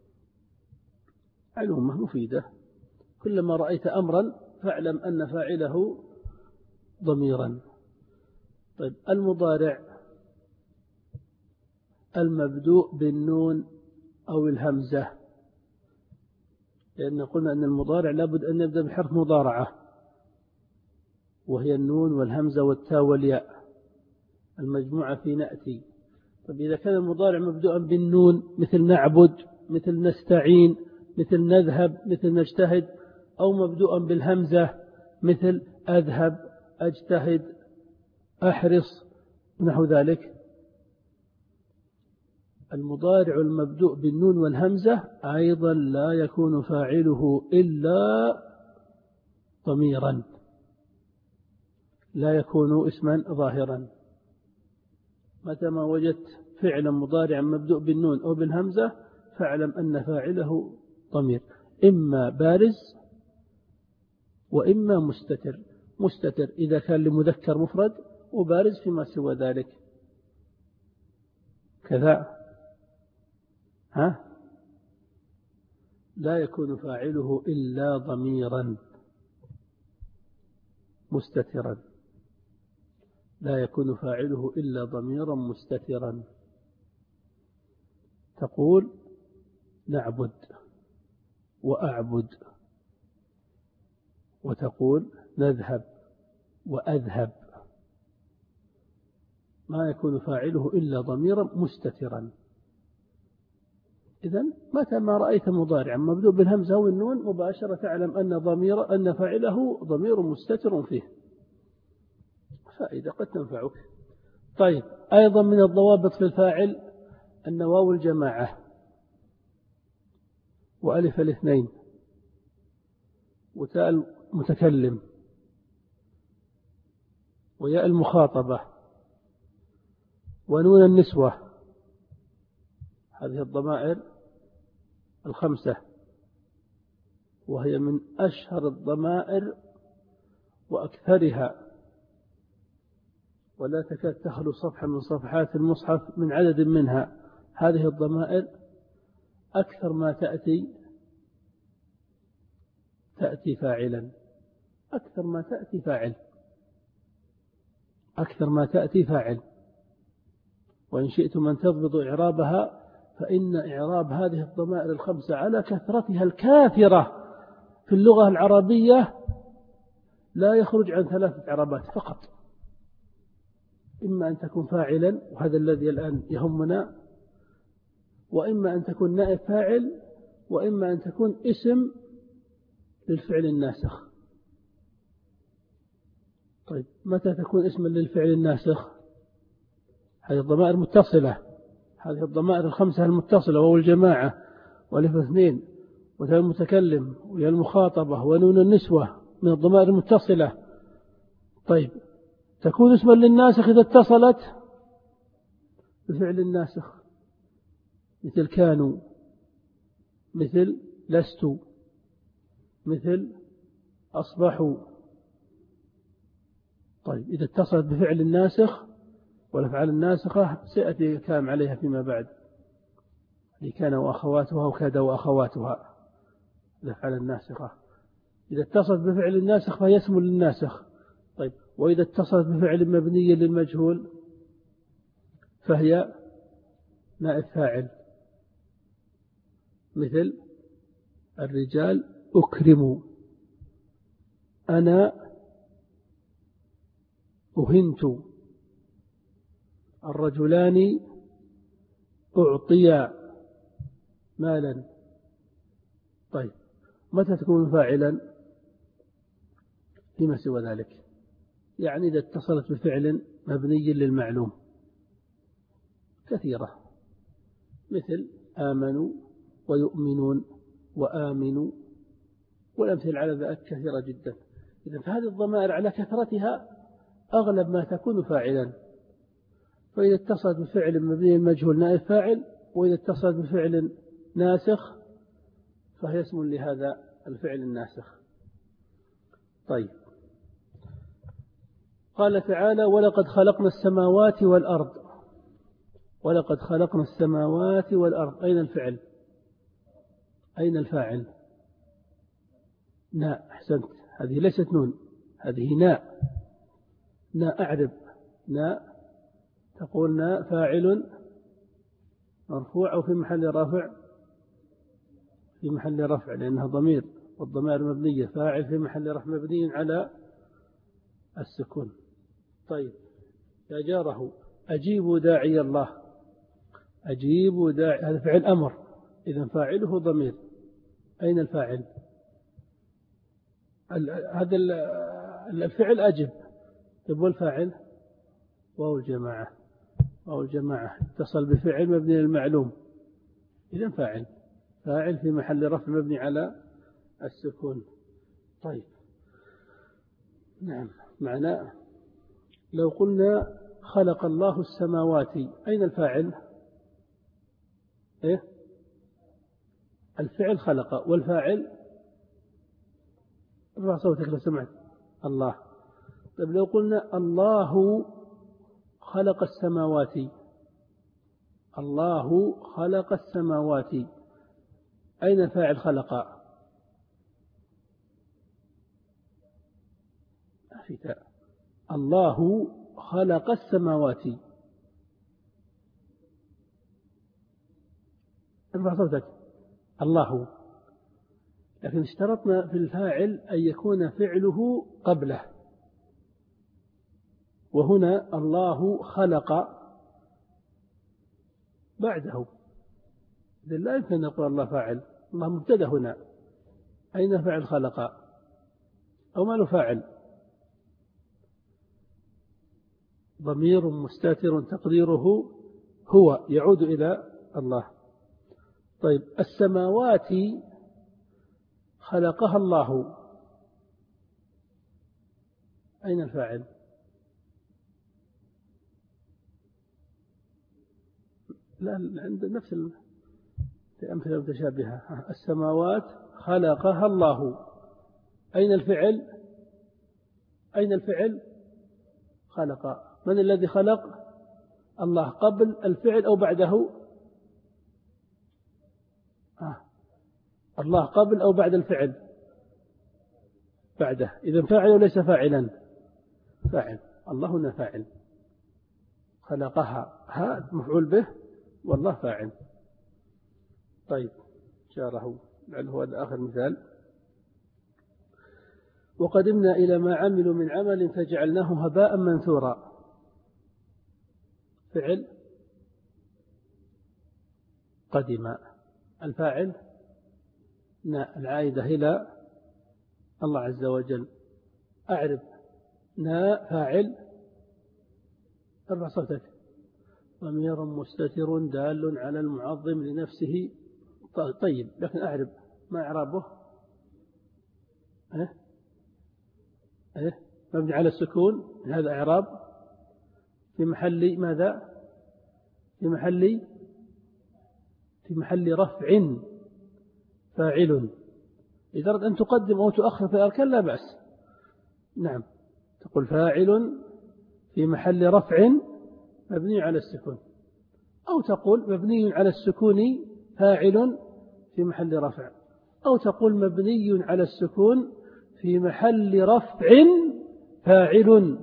معلومة مفيدة، كلما رأيت أمرا فاعلم أن فاعله ضميرا. طيب، المضارع المبدوء بالنون أو الهمزة، لأن قلنا أن المضارع لابد أن يبدأ بحرف مضارعة وهي النون والهمزة والتاء والياء المجموعة في نأتي. طيب، إذا كان المضارع مبدوءا بالنون مثل نعبد، مثل نستعين، مثل نذهب، مثل نجتهد، أو مبدوءا بالهمزة مثل أذهب، أجتهد، أحرص، نحو ذلك، المضارع المبدوء بالنون والهمزة أيضا لا يكون فاعله إلا ضميرا، لا يكون اسما ظاهرا. متى ما وجدت فعلا مضارعا مبدوء بالنون أو بالهمزة فاعلم أن فاعله ضمير، إما بارز وإما مستتر. مستتر إذا كان لمذكر مفرد، وبارز فيما سوى ذلك كذا. لا يكون فاعله إلا ضميرا مستترا، لا يكون فاعله إلا ضميرا مستترا. تقول نعبد وأعبد، وتقول نذهب وأذهب، ما يكون فاعله إلا ضميرا مستترا. إذن متى ما رأيت مضارعا مبدوء بالهمزة والنون مباشرة تعلم أن فاعله ضمير مستتر فيه. فائدة قد تنفعك. طيب، أيضا من الضوابط في الفاعل أن واو الجماعة وألف الاثنين وتاء المتكلم وياء المخاطبة ونون النسوة، هذه الضمائر الخمسة، وهي من أشهر الضمائر وأكثرها، ولا تكاد تخلو صفحة من صفحات المصحف من عدد منها. هذه الضمائر أكثر ما تأتي فاعلا، أكثر ما تأتي فاعل. أكثر ما تأتي فاعل. وإن شئتم أن تضبطوا إعرابها فإن إعراب هذه الضمائر الخمسة على كثرتها الكافرة في اللغة العربية لا يخرج عن 3 إعرابات فقط. إما أن تكون فاعلا وهذا الذي الآن يهمنا، وإما أن تكون نائب فاعل، وإما أن تكون اسم للفعل الناسخ. طيب متى تكون اسما للفعل الناسخ؟ هذه الضمائر متصلة، هذه الضمائر الخمسة المتصلة، وهو الجماعة والف اثنين وتاء المتكلم ويا المخاطبة ونون النسوة من الضمائر المتصلة. طيب تكون اسما للناسخ إذا اتصلت بفعل الناسخ، مثل كانوا، مثل لست، مثل أصبحوا. طيب إذا اتصلت بفعل الناسخ والأفعال الناسخة سيأتي الكلام عليها فيما بعد، لكان وأخواتها وكاد وأخواتها الأفعال الناسخة. إذا اتصلت بفعل الناسخ فهي اسم للناسخ. طيب وإذا اتصلت بفعل مبني للمجهول فهي نائب فاعل، مثل الرجال أكرموا، أنا أهنت، الرجلان أعطيا مالا. طيب متى تكون فاعلا؟ فيما سوى ذلك، يعني إذا اتصلت بفعل مبني للمعلوم كثيرة، مثل آمنوا ويؤمنون وآمنوا، والأمثلة على ذلك كثيرة جدا. إذا فهذه الضمائر على كثرتها أغلب ما تكون فاعلا، فإذا اتصلت بفعل مبني المجهول نائب فاعل، وإذا اتصلت بفعل ناسخ فهي اسم لهذا الفعل الناسخ. طيب قال تعالى ولقد خلقنا السماوات والأرض. ولقد خلقنا السماوات والأرض، أين الفعل؟ أين الفاعل؟ ناء، أحسنت، هذه ليست نون، هذه ناء. ناء أعرب، ناء تقول ناء فاعل مرفوع أو في محل رفع؟ في محل رفع لأنها ضمير، والضمائر مبنية، فاعل في محل رفع مبني على السكون. طيب يا جاره أجيبوا داعي الله، أجيبوا داعي، هذا فعل أمر، إذن فاعله ضمير. أين الفاعل؟ هذا الفعل أجب. طيب والفاعل؟ واو الجماعة، واو الجماعة اتصل بفعل مبني للمعلوم، إذن فاعل، فاعل في محل رفع مبني على السكون. طيب نعم، معناه لو قلنا خلق الله السماوات، أين الفاعل؟ إيه؟ الفعل خلق، والفاعل ارفع صوتك لو سمعت، الله. طيب لو قلنا الله خلق السماوات، الله خلق السماوات، أين فاعل خلق؟ الله خلق السماوات، ارفع صوتك، الله. لكن اشترطنا في الفاعل أن يكون فعله قبله، وهنا الله خلق بعده، إذن لا يمكن أن نقول الله فاعل، الله مبتدأ هنا. أين فاعل خلق؟ أو ما له فاعل؟ ضمير مستتر تقديره هو، يعود إلى الله. طيب السماوات خلقها الله، أين الفاعل؟ لا، عند نفس الأمثلة المتشابهة، السماوات خلقها الله، أين الفعل؟ أين الفعل؟ خلق. من الذي خلق؟ الله. قبل الفعل أو بعده؟ الله قبل أو بعد الفعل؟ بعده. إذن فاعل وليس فاعلا؟ فاعل. الله هنا فاعل، خلقها ها مفعول به والله فاعل. طيب شاره لعله هذا آخر مثال. وقدمنا إلى ما عملوا من عمل فجعلناه هباء منثورا. فعل قدم، الفاعل نا العائدة إلى الله عز وجل. أعرب نا فاعل، ارفع صوتك. ضمير مستتر دال على المعظم لنفسه. طيب لكن أعرب ما إعرابه؟ مبني على السكون، هذا إعراب في محل ماذا؟ في محل رفع فاعل. إذا أردت أن تقدم أو تؤخر في الأركان لا بأس. نعم، تقول فاعل في محل رفع مبني على السكون، أو تقول مبني على السكون فاعل في محل رفع، أو تقول مبني على السكون في محل رفع فاعل.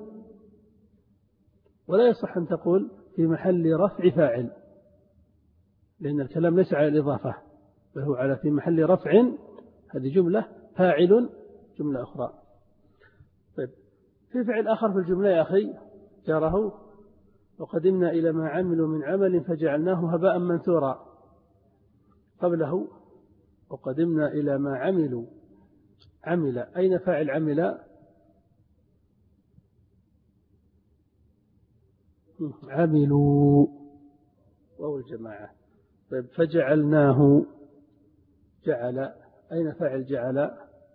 ولا يصح أن تقول في محل رفع فاعل، لأن الكلام ليس على الإضافة بل هو على في محل رفع. هذه جملة، فاعل جملة أخرى. طيب في فعل آخر في الجملة يا أخي جاره. وقدمنا إلى ما عملوا من عمل فجعلناه هباء منثورا. قبله وقدمنا إلى ما عملوا. عمل، أين فاعل عمل؟ عملوا وهو الجماعة. طيب فجعلناه، جعل، أين فاعل جعل؟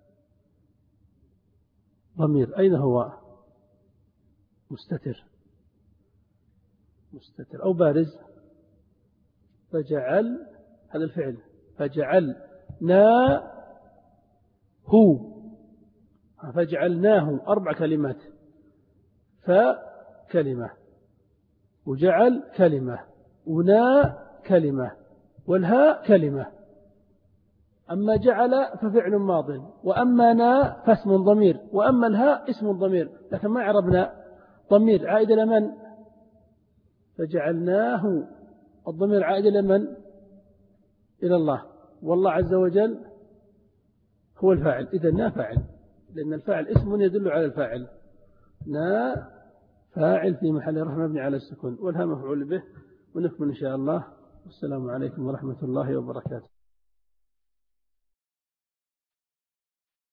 ضمير، أين هو؟ مستتر أو بارز. فجعل، هذا الفعل، فجعلناه، فجعلناه 4 كلمات. فكلمة، وجعل كلمة، ونا كلمة، والهاء كلمة. أما جعل ففعل ماض، وأما نا فاسم ضمير، وأما الهاء اسم ضمير، لكن ما عربنا ضمير عائد إلى من؟ فجعلناه، الضمير عائد إلى من؟ إلى الله، والله عز وجل هو الفاعل. إذن نا فاعل، لأن الفاعل اسم يدل على الفاعل. نا فاعل في محل رفع مبني على السكون، والهاء مفعول به. ونكمل إن شاء الله. والسلام عليكم ورحمة الله وبركاته.